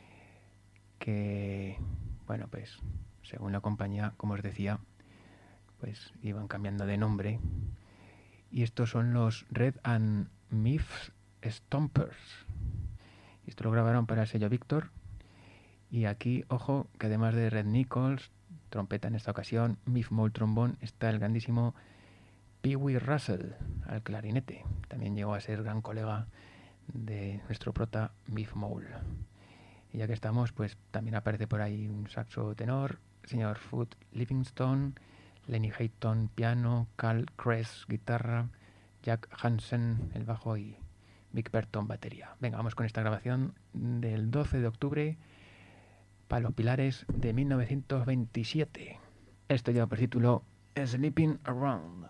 que, bueno, pues según la compañía, como os decía, pues iban cambiando de nombre. Y estos son los Red and Miff Stompers. Y esto lo grabaron para el sello Victor. Y aquí, ojo, que además de Red Nichols, trompeta en esta ocasión, Miff Mole trombón, está el grandísimo Pee Wee Russell al clarinete. También llegó a ser gran colega de nuestro prota Miff Mole. Y ya que estamos, pues también aparece por ahí un saxo tenor, señor Foot Livingston, Lenny Hayton piano, Carl Kress guitarra, Jack Hansen el bajo y Vic Berton batería. Venga, vamos con esta grabación del doce de octubre para los Pilares de mil novecientos veintisiete. Esto lleva por título Sleeping Around.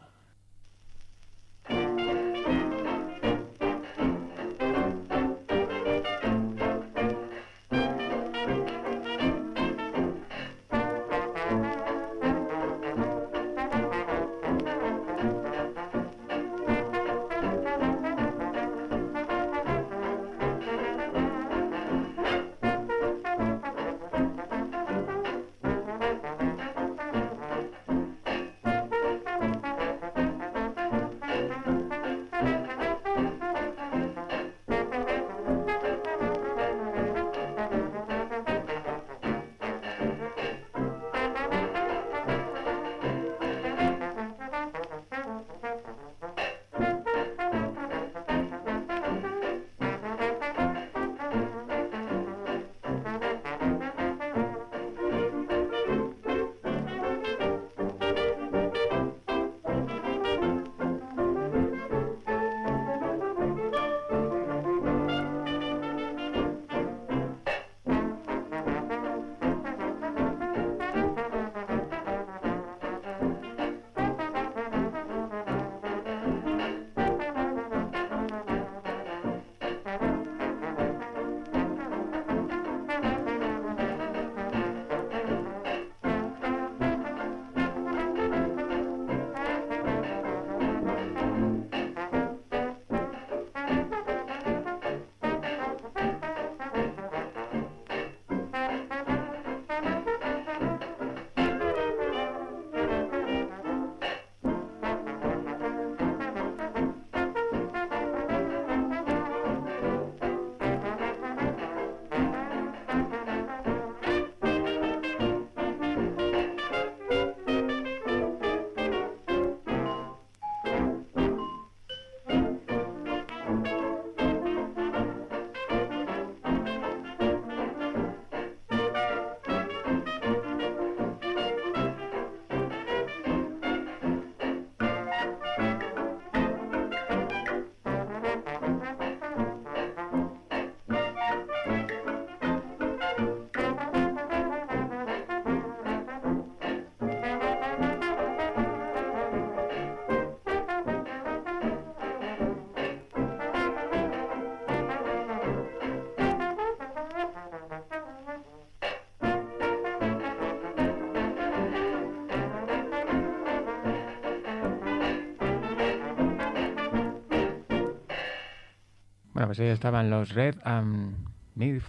Bueno, pues ahí estaban los Red and Miff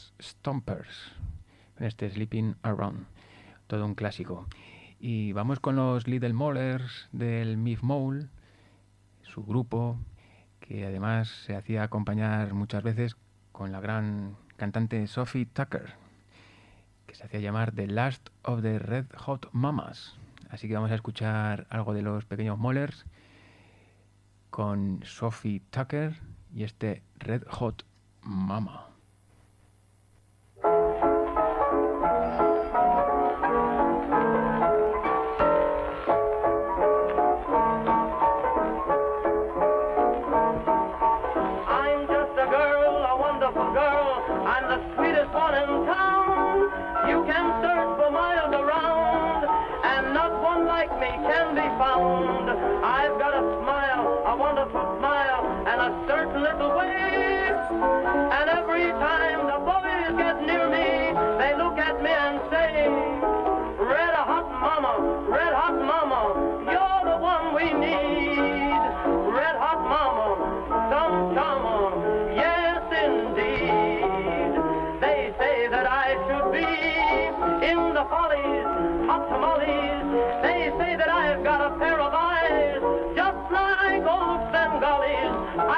Stompers con este Sleeping Around, todo un clásico. Y vamos con los Little Molers del Miff Mole, su grupo, que además se hacía acompañar muchas veces con la gran cantante Sophie Tucker, que se hacía llamar The Last of the Red Hot Mamas. Así que vamos a escuchar algo de los pequeños Molers con Sophie Tucker y este Red Hot Mama. I'm just a girl, a wonderful girl. I'm the sweetest one in town. You can search for miles around and not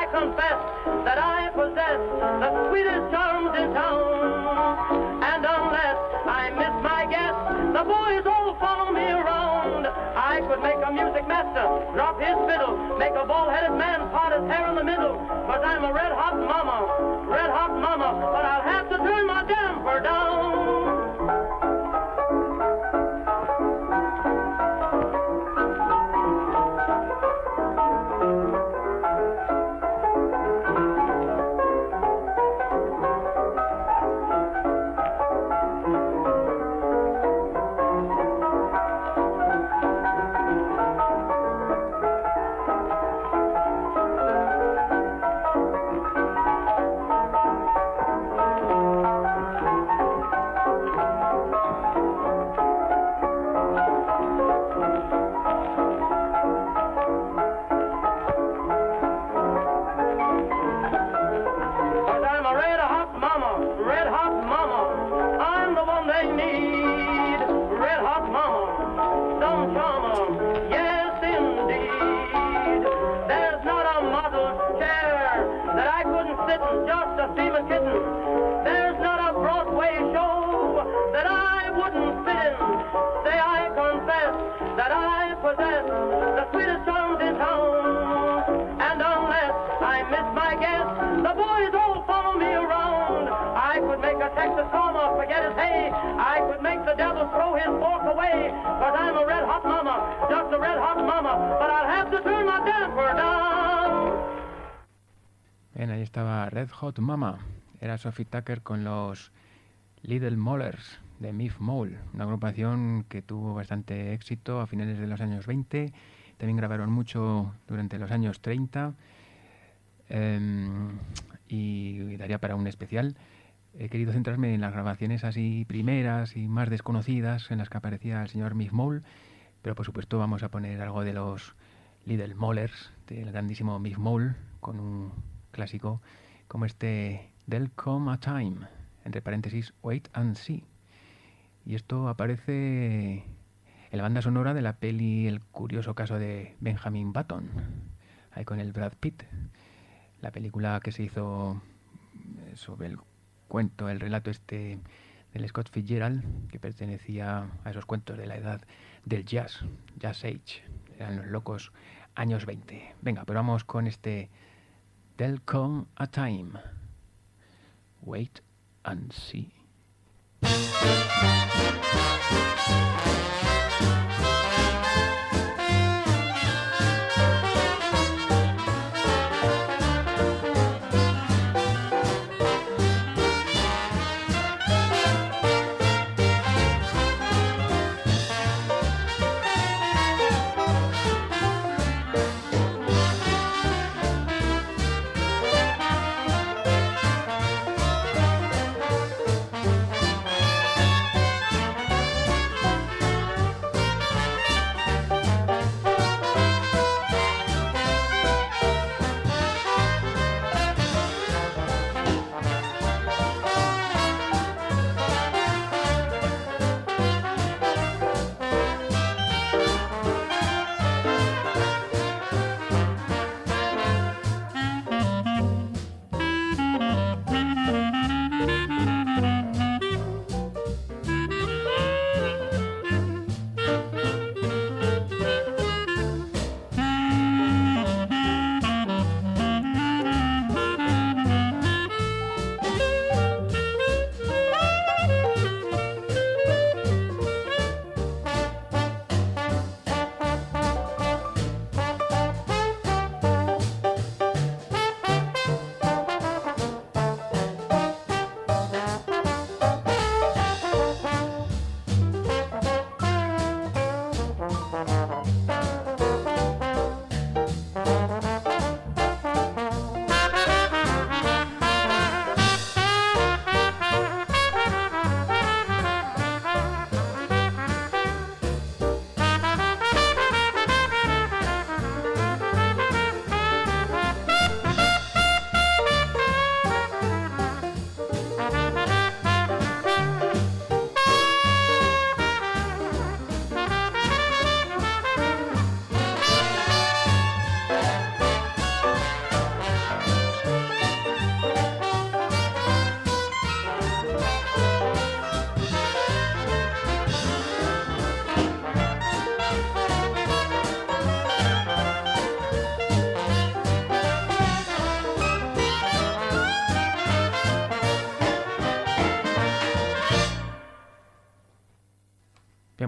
I confess that I possess the sweetest charms in town. And unless I miss my guess, the boys all follow me around. I could make a music master drop his fiddle, make a bald-headed man part his hair in the middle, cause I'm a red-hot mama, red-hot mama, but I'll have to turn my damper down. Bien, ahí estaba Red Hot Mama. Era Sophie Tucker con los Little Mollers de Miff Mole, una agrupación que tuvo bastante éxito a finales de los años veinte. También grabaron mucho durante los años treinta eh, y daría para un especial. He querido centrarme en las grabaciones así primeras y más desconocidas en las que aparecía el señor Miff Mole, pero por supuesto vamos a poner algo de los Little Mollers, del grandísimo Miff Mole, con un clásico como este There'll Come a Time, entre paréntesis Wait and See. Y esto aparece en la banda sonora de la peli El curioso caso de Benjamin Button, ahí con el Brad Pitt, la película que se hizo sobre el cuento, el relato este del Scott Fitzgerald, que pertenecía a esos cuentos de la edad del jazz, Jazz Age, eran los locos años veinte. Venga, pero vamos con este There'll Come a Time, Wait and See.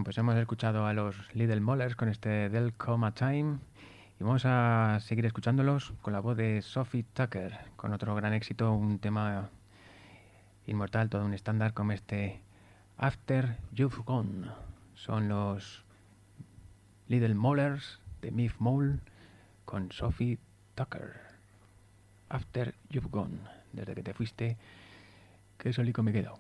pues hemos escuchado a los Little Mollers con este There'll Come a Time y vamos a seguir escuchándolos con la voz de Sophie Tucker, con otro gran éxito, un tema inmortal, todo un estándar como este After You've Gone. Son los Little Mollers de Miff Mole con Sophie Tucker. After You've Gone, desde que te fuiste, que solico me he quedado.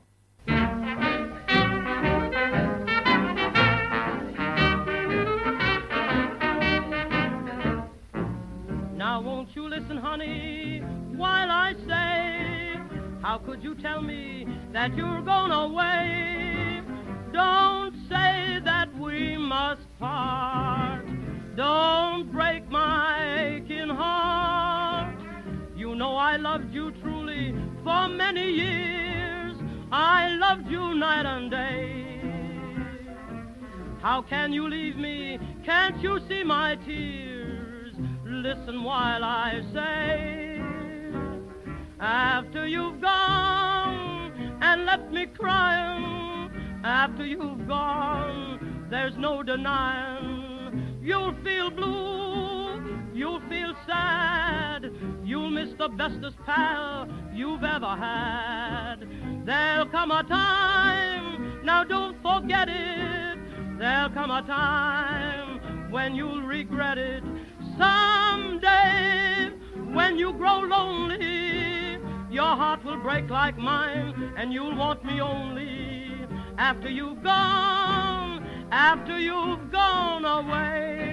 Now won't you listen, honey, while I say, how could you tell me that you're going away? Don't say that we must part. Don't break my aching heart. You know I loved you truly for many years. I loved you night and day. How can you leave me? Can't you see my tears? Listen while I say, after you've gone and left me crying, after you've gone, there's no denying. You'll feel blue, you'll feel sad, you'll miss the bestest pal you've ever had. There'll come a time, now don't forget it, there'll come a time when you'll regret it. Someday, when you grow lonely, your heart will break like mine, and you'll want me only after you've gone, after you've gone away.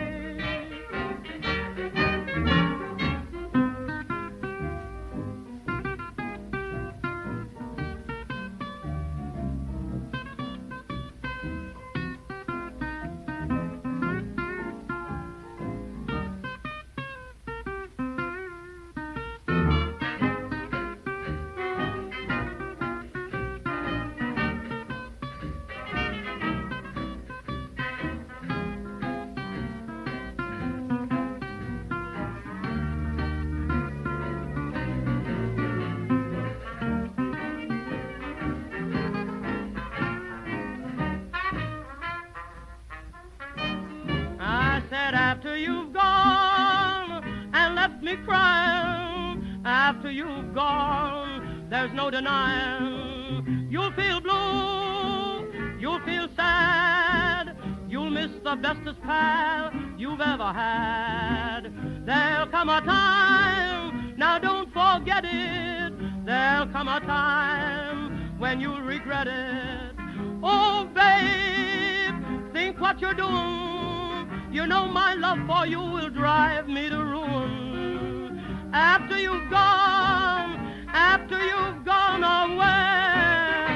After you've gone and left me crying, after you've gone, there's no denying. You'll feel blue, you'll feel sad, you'll miss the bestest pal you've ever had. There'll come a time, now don't forget it, there'll come a time when you'll regret it. Oh, babe, think what you're doing. You know my love for you will drive me to ruin. After you've gone, after you've gone away.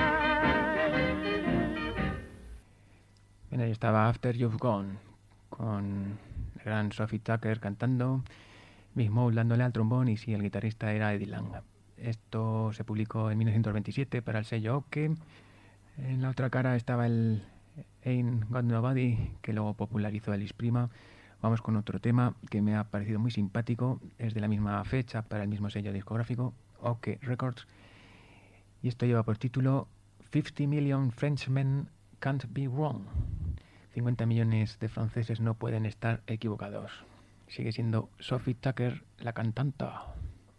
Bien, ahí estaba After You've Gone, con la gran Sophie Tucker cantando, Mick Mole dándole al trombón y sí, el guitarrista era Eddie Lang. Esto se publicó en mil novecientos veintisiete para el sello Oke. En la otra cara estaba el Ain't Got Nobody, que luego popularizó Ellis Prima. Vamos con otro tema que me ha parecido muy simpático, es de la misma fecha para el mismo sello discográfico, Oke Records, y esto lleva por título fifty million Frenchmen Can't Be Wrong. cincuenta millones de franceses no pueden estar equivocados. Sigue siendo Sophie Tucker la cantanta.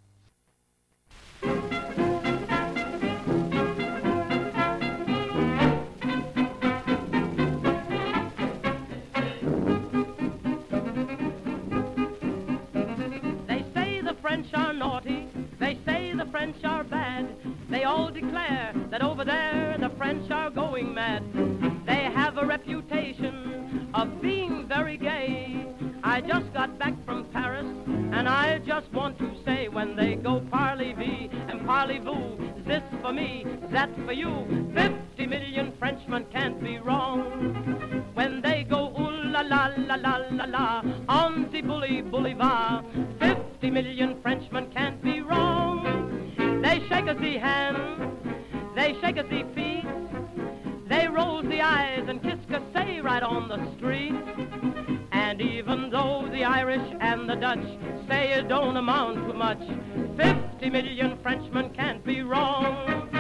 French are bad. They all declare that over there the French are going mad. They have a reputation of being very gay. I just got back from Paris and I just want to say, when they go parlez-vous and parlez-vous, this for me, that for you, fifty million Frenchmen can't be wrong. When they go ooh la la la la la la on the bully boulevard, fifty million Frenchmen can't be wrong. They shake us the hand, they shake us the feet, they roll the eyes and kiss Cassay right on the street. And even though the Irish and the Dutch say it don't amount to much, fifty million Frenchmen can't be wrong.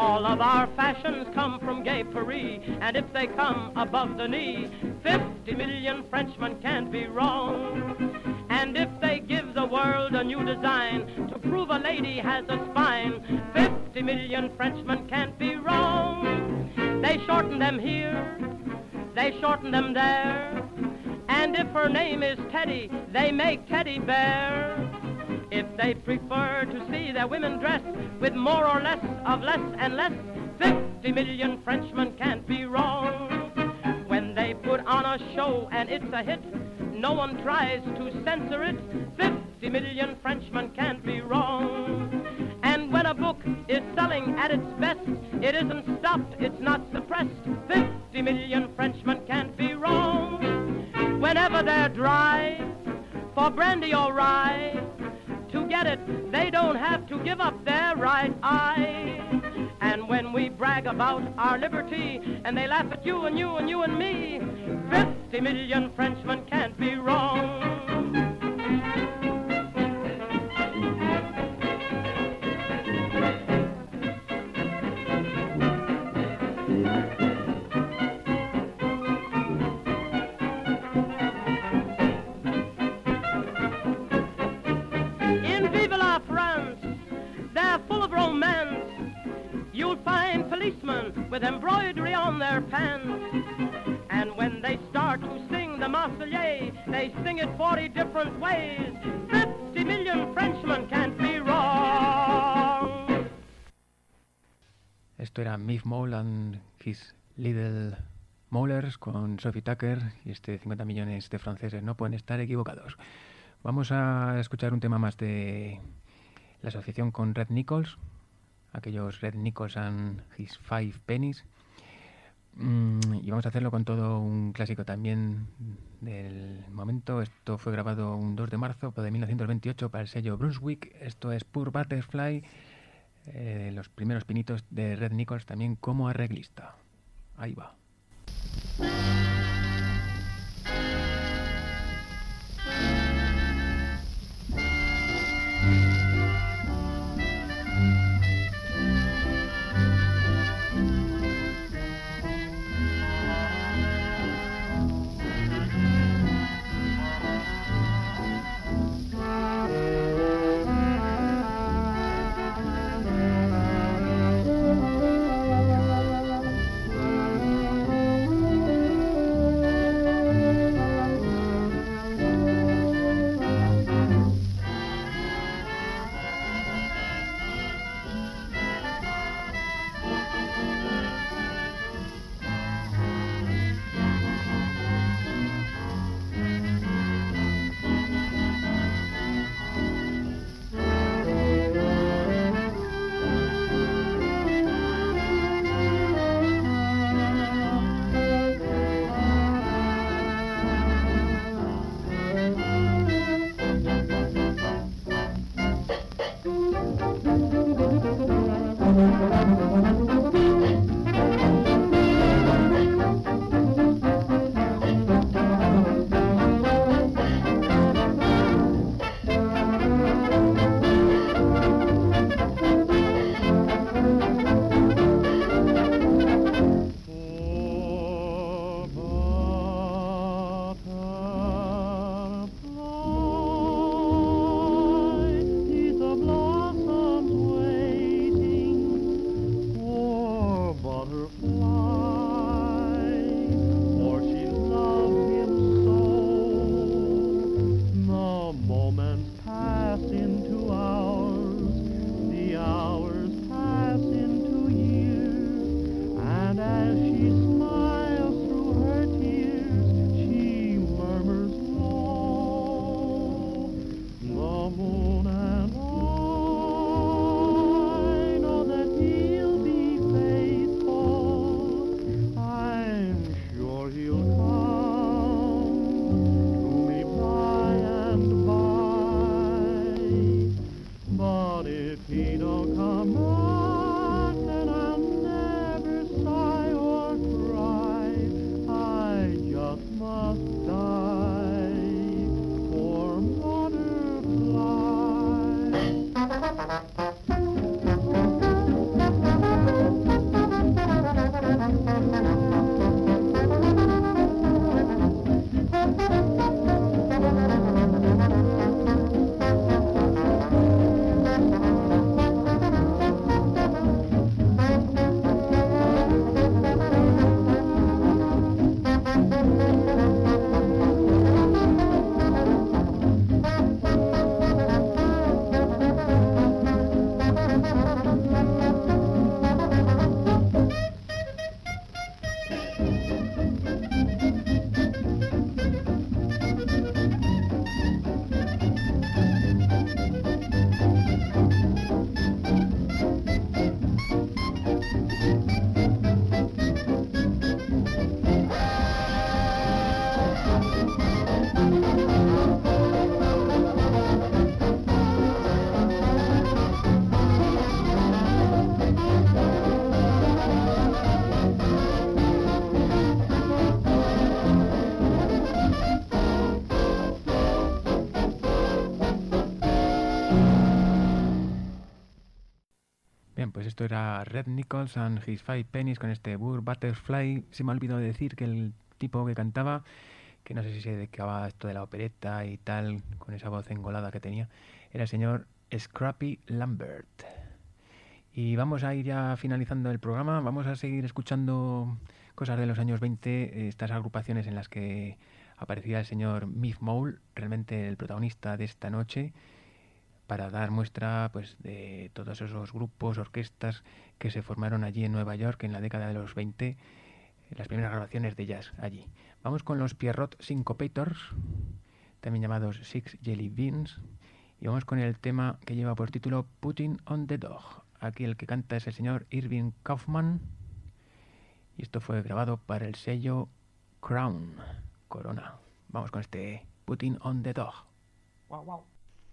All of our fashions come from gay Paris, and if they come above the knee, fifty million Frenchmen can't be wrong. And if they give the world a new design to prove a lady has a spine, fifty million Frenchmen can't be wrong. They shorten them here, they shorten them there, and if her name is Teddy, they make Teddy Bear. If they prefer to see their women dress with more or less of less and less, fifty million Frenchmen can't be wrong. When they put on a show and it's a hit, no one tries to censor it, fifty million Frenchmen can't be wrong. And when a book is selling at its best, it isn't stopped, it's not suppressed, fifty million Frenchmen can't be wrong. Whenever they're dry for brandy or rye, to get it, they don't have to give up their right eye. And when we brag about our liberty, and they laugh at you and you and you and me, fifty million Frenchmen can't be wrong. Policemen with embroidery on their pants, and when they start to sing the Marseillaise, they sing it forty different ways. Fifty million Frenchmen can't be wrong. Esto era Miff Mole and his Little Molars con Sophie Tucker, y este cincuenta millones de franceses no pueden estar equivocados. Vamos a escuchar un tema más de la asociación con Red Nichols, aquellos Red Nichols and his Five Pennies, mm, y vamos a hacerlo con todo un clásico también del momento. Esto fue grabado un dos de marzo de mil novecientos veintiocho para el sello Brunswick. Esto es Poor Butterfly, eh, los primeros pinitos de Red Nichols también como arreglista. Ahí va. But if he don't come Bien, pues esto era Red Nichols and His Five Pennies con este Burr Butterfly. Se me ha olvidado decir que el tipo que cantaba, que no sé si se dedicaba a esto de la opereta y tal, con esa voz engolada que tenía, era el señor Scrappy Lambert. Y vamos a ir ya finalizando el programa. Vamos a seguir escuchando cosas de los años veinte, estas agrupaciones en las que aparecía el señor Miff Mole, realmente el protagonista de esta noche, para dar muestra pues de todos esos grupos, orquestas que se formaron allí en Nueva York en la década de los veinte, las primeras grabaciones de jazz allí. Vamos con los Pierrot Syncopators, también llamados Six Jelly Beans, y vamos con el tema que lleva por título Putting on the Dog. Aquí el que canta es el señor Irving Kaufman, y esto fue grabado para el sello Crown, Corona. Vamos con este Putting on the Dog. Wow, wow.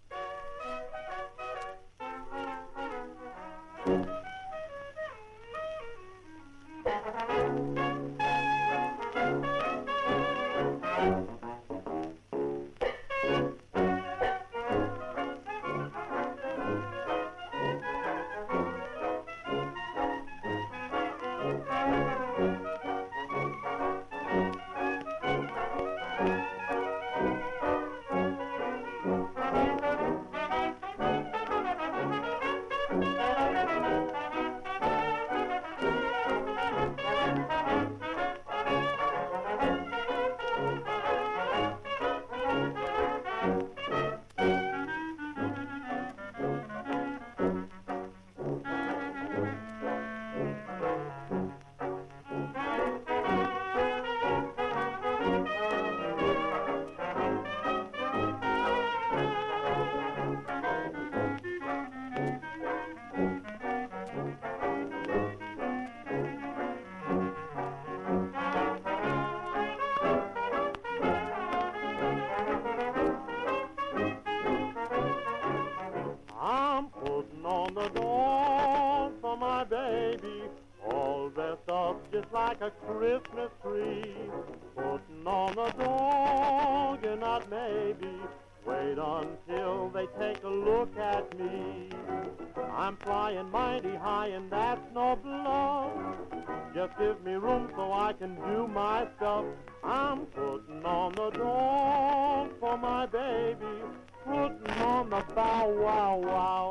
Like a Christmas tree, putting on a dog and not maybe. Wait until they take a look at me. I'm flying mighty high and that's no bluff. Just give me room so I can do my stuff. I'm putting on the dog for my baby, putting on the bow wow wow.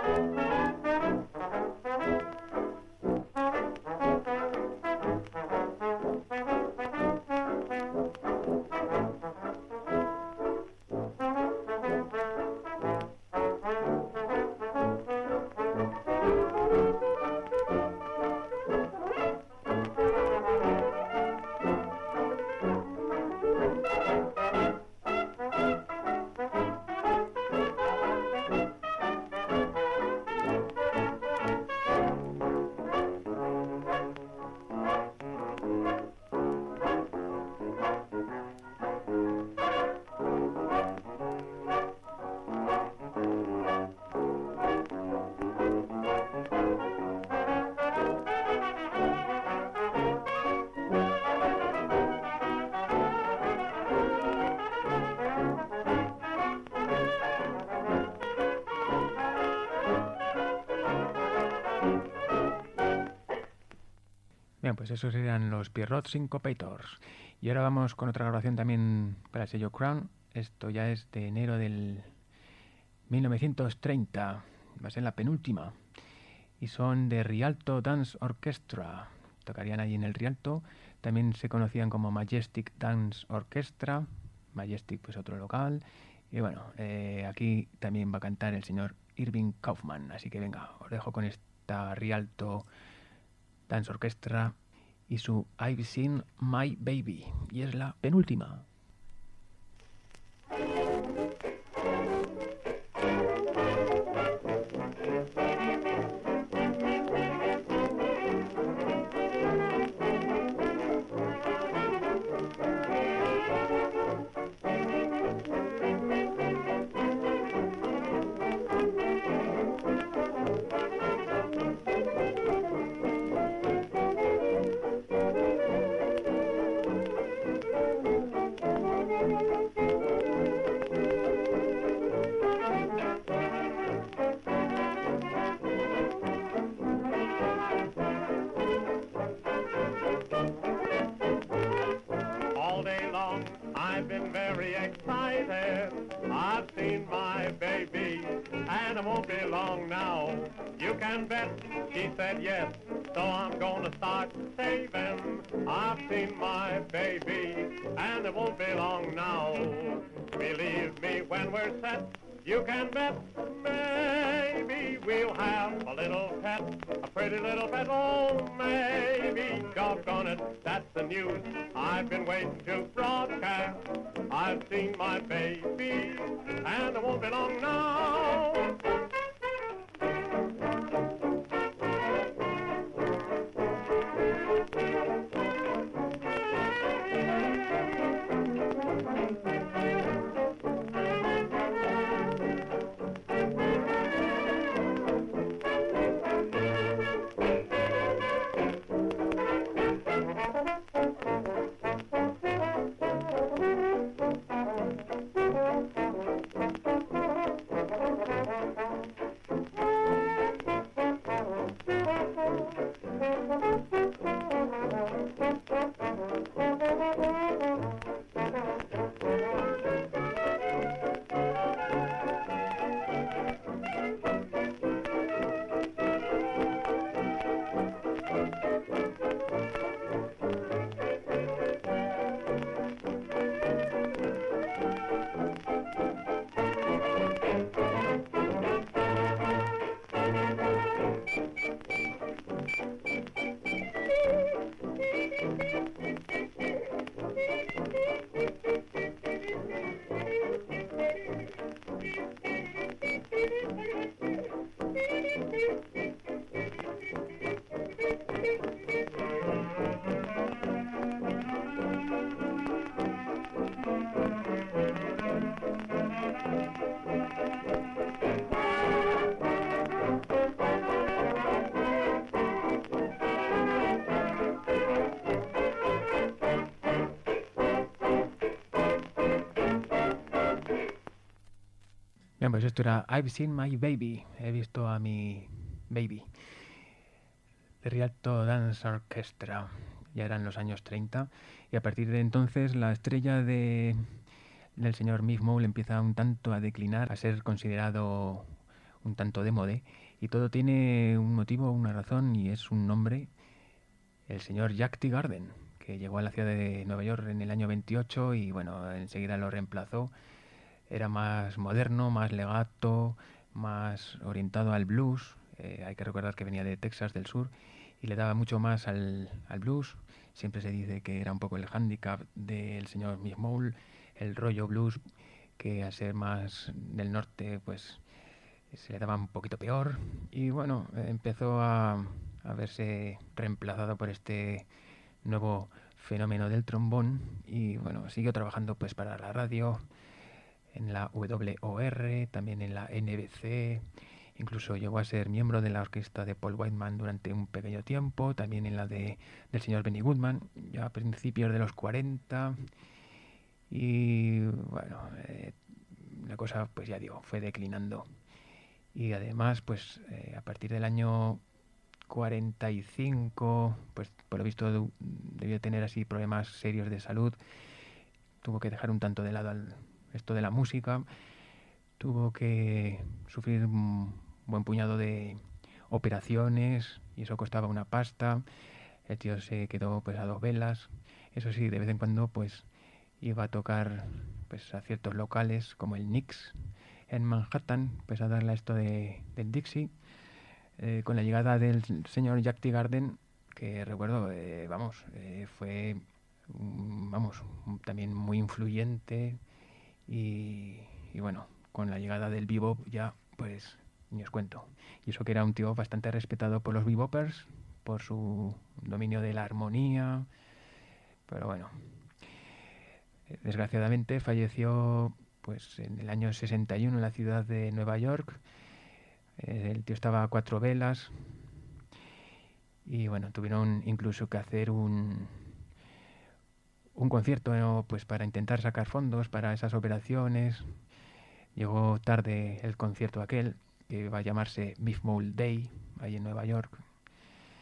Bien, pues esos eran los Pierrot Syncopators. Y ahora vamos con otra grabación también para el sello Crown. Esto ya es de enero del mil novecientos treinta. Va a ser la penúltima. Y son de Rialto Dance Orchestra. Tocarían allí en el Rialto. También se conocían como Majestic Dance Orchestra. Majestic, pues otro local. Y bueno, eh, aquí también va a cantar el señor Irving Kaufman. Así que venga, os dejo con esta Rialto Dance Orchestra y su I've Seen My Baby, y es la penúltima. getting very excited. I've seen my baby, and it won't be long now. You can bet she said yes, so I'm gonna start saving. I've seen my baby, and it won't be long now. Believe me, when we're set, you can bet, maybe we'll have a little pet, a pretty little pet, oh, maybe, doggone it, that's the news I've been waiting to broadcast. I've seen my baby, and it won't be long now. Bien, pues esto era I've Seen My Baby, he visto a mi baby, de Rialto Dance Orchestra. Ya eran los años treinta y a partir de entonces la estrella de, del señor Mick Mole empieza un tanto a declinar, a ser considerado un tanto de moda, y todo tiene un motivo, una razón, y es un nombre, el señor Jack Teagarden, que llegó a la ciudad de Nueva York en el año veintiocho y bueno, enseguida lo reemplazó. Era más moderno, más legato, más orientado al blues. Eh, hay que recordar que venía de Texas del sur y le daba mucho más al, al blues. Siempre se dice que era un poco el hándicap del señor Mick Mole, el rollo blues, que al ser más del norte pues se le daba un poquito peor. Y bueno, empezó a, a verse reemplazado por este nuevo fenómeno del trombón y bueno, siguió trabajando pues para la radio, en la W O R, también en la N B C, incluso llegó a ser miembro de la orquesta de Paul Whiteman durante un pequeño tiempo, también en la de del señor Benny Goodman, ya a principios de los cuarenta, y bueno, eh, la cosa pues ya digo, fue declinando. Y además pues eh, a partir del año cuarenta y cinco, pues por lo visto debió tener así problemas serios de salud, tuvo que dejar un tanto de lado al esto de la música, tuvo que sufrir un buen puñado de operaciones y eso costaba una pasta. El tío se quedó pues a dos velas. Eso sí, de vez en cuando pues iba a tocar pues a ciertos locales como el Knicks en Manhattan, pues a darle a esto de, del Dixie. Eh, con la llegada del señor Jack Teagarden, que recuerdo, eh, vamos, eh, fue um, vamos, también muy influyente. Y, y bueno, con la llegada del bebop ya, pues, ni os cuento. Y eso que era un tío bastante respetado por los bebopers, por su dominio de la armonía. Pero bueno, desgraciadamente falleció pues en el año sesenta y uno en la ciudad de Nueva York. El tío estaba a cuatro velas. Y bueno, tuvieron incluso que hacer un... un concierto, ¿no? Pues para intentar sacar fondos para esas operaciones. Llegó tarde el concierto aquel, que iba a llamarse Mick Mole Day, ahí en Nueva York.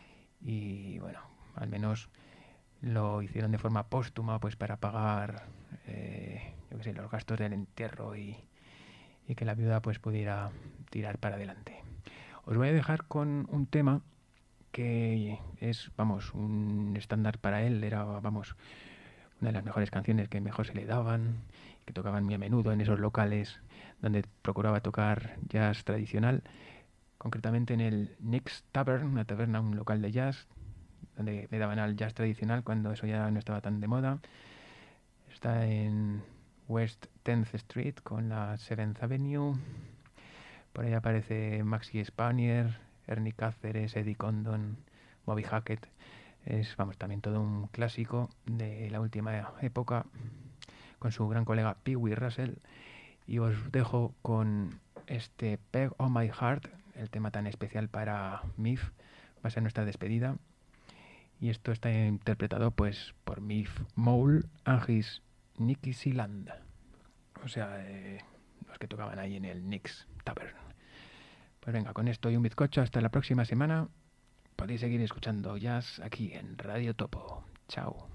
Y bueno, al menos lo hicieron de forma póstuma, pues para pagar eh, yo qué sé, los gastos del entierro y, y que la viuda pues pudiera tirar para adelante. Os voy a dejar con un tema que es, vamos, un estándar para él, era, vamos, una de las mejores canciones que mejor se le daban, que tocaban muy a menudo en esos locales donde procuraba tocar jazz tradicional, concretamente en el Nick's Tavern, una taberna, un local de jazz, donde le daban al jazz tradicional cuando eso ya no estaba tan de moda. Está en West tenth Street con la seventh Avenue. Por ahí aparece Maxi Spanier, Ernie Cáceres, Eddie Condon, Bobby Hackett. Es, vamos, también todo un clásico de la última época, con su gran colega Pee Wee Russell. Y os dejo con este Peg on My Heart, el tema tan especial para Miff. Va a ser nuestra despedida. Y esto está interpretado pues por Miff Mole and his Nicky Sealand. O sea, eh, los que tocaban ahí en el Nick's Tavern. Pues venga, con esto y un bizcocho. Hasta la próxima semana. Podéis seguir escuchando jazz aquí en Radio Topo. Chao.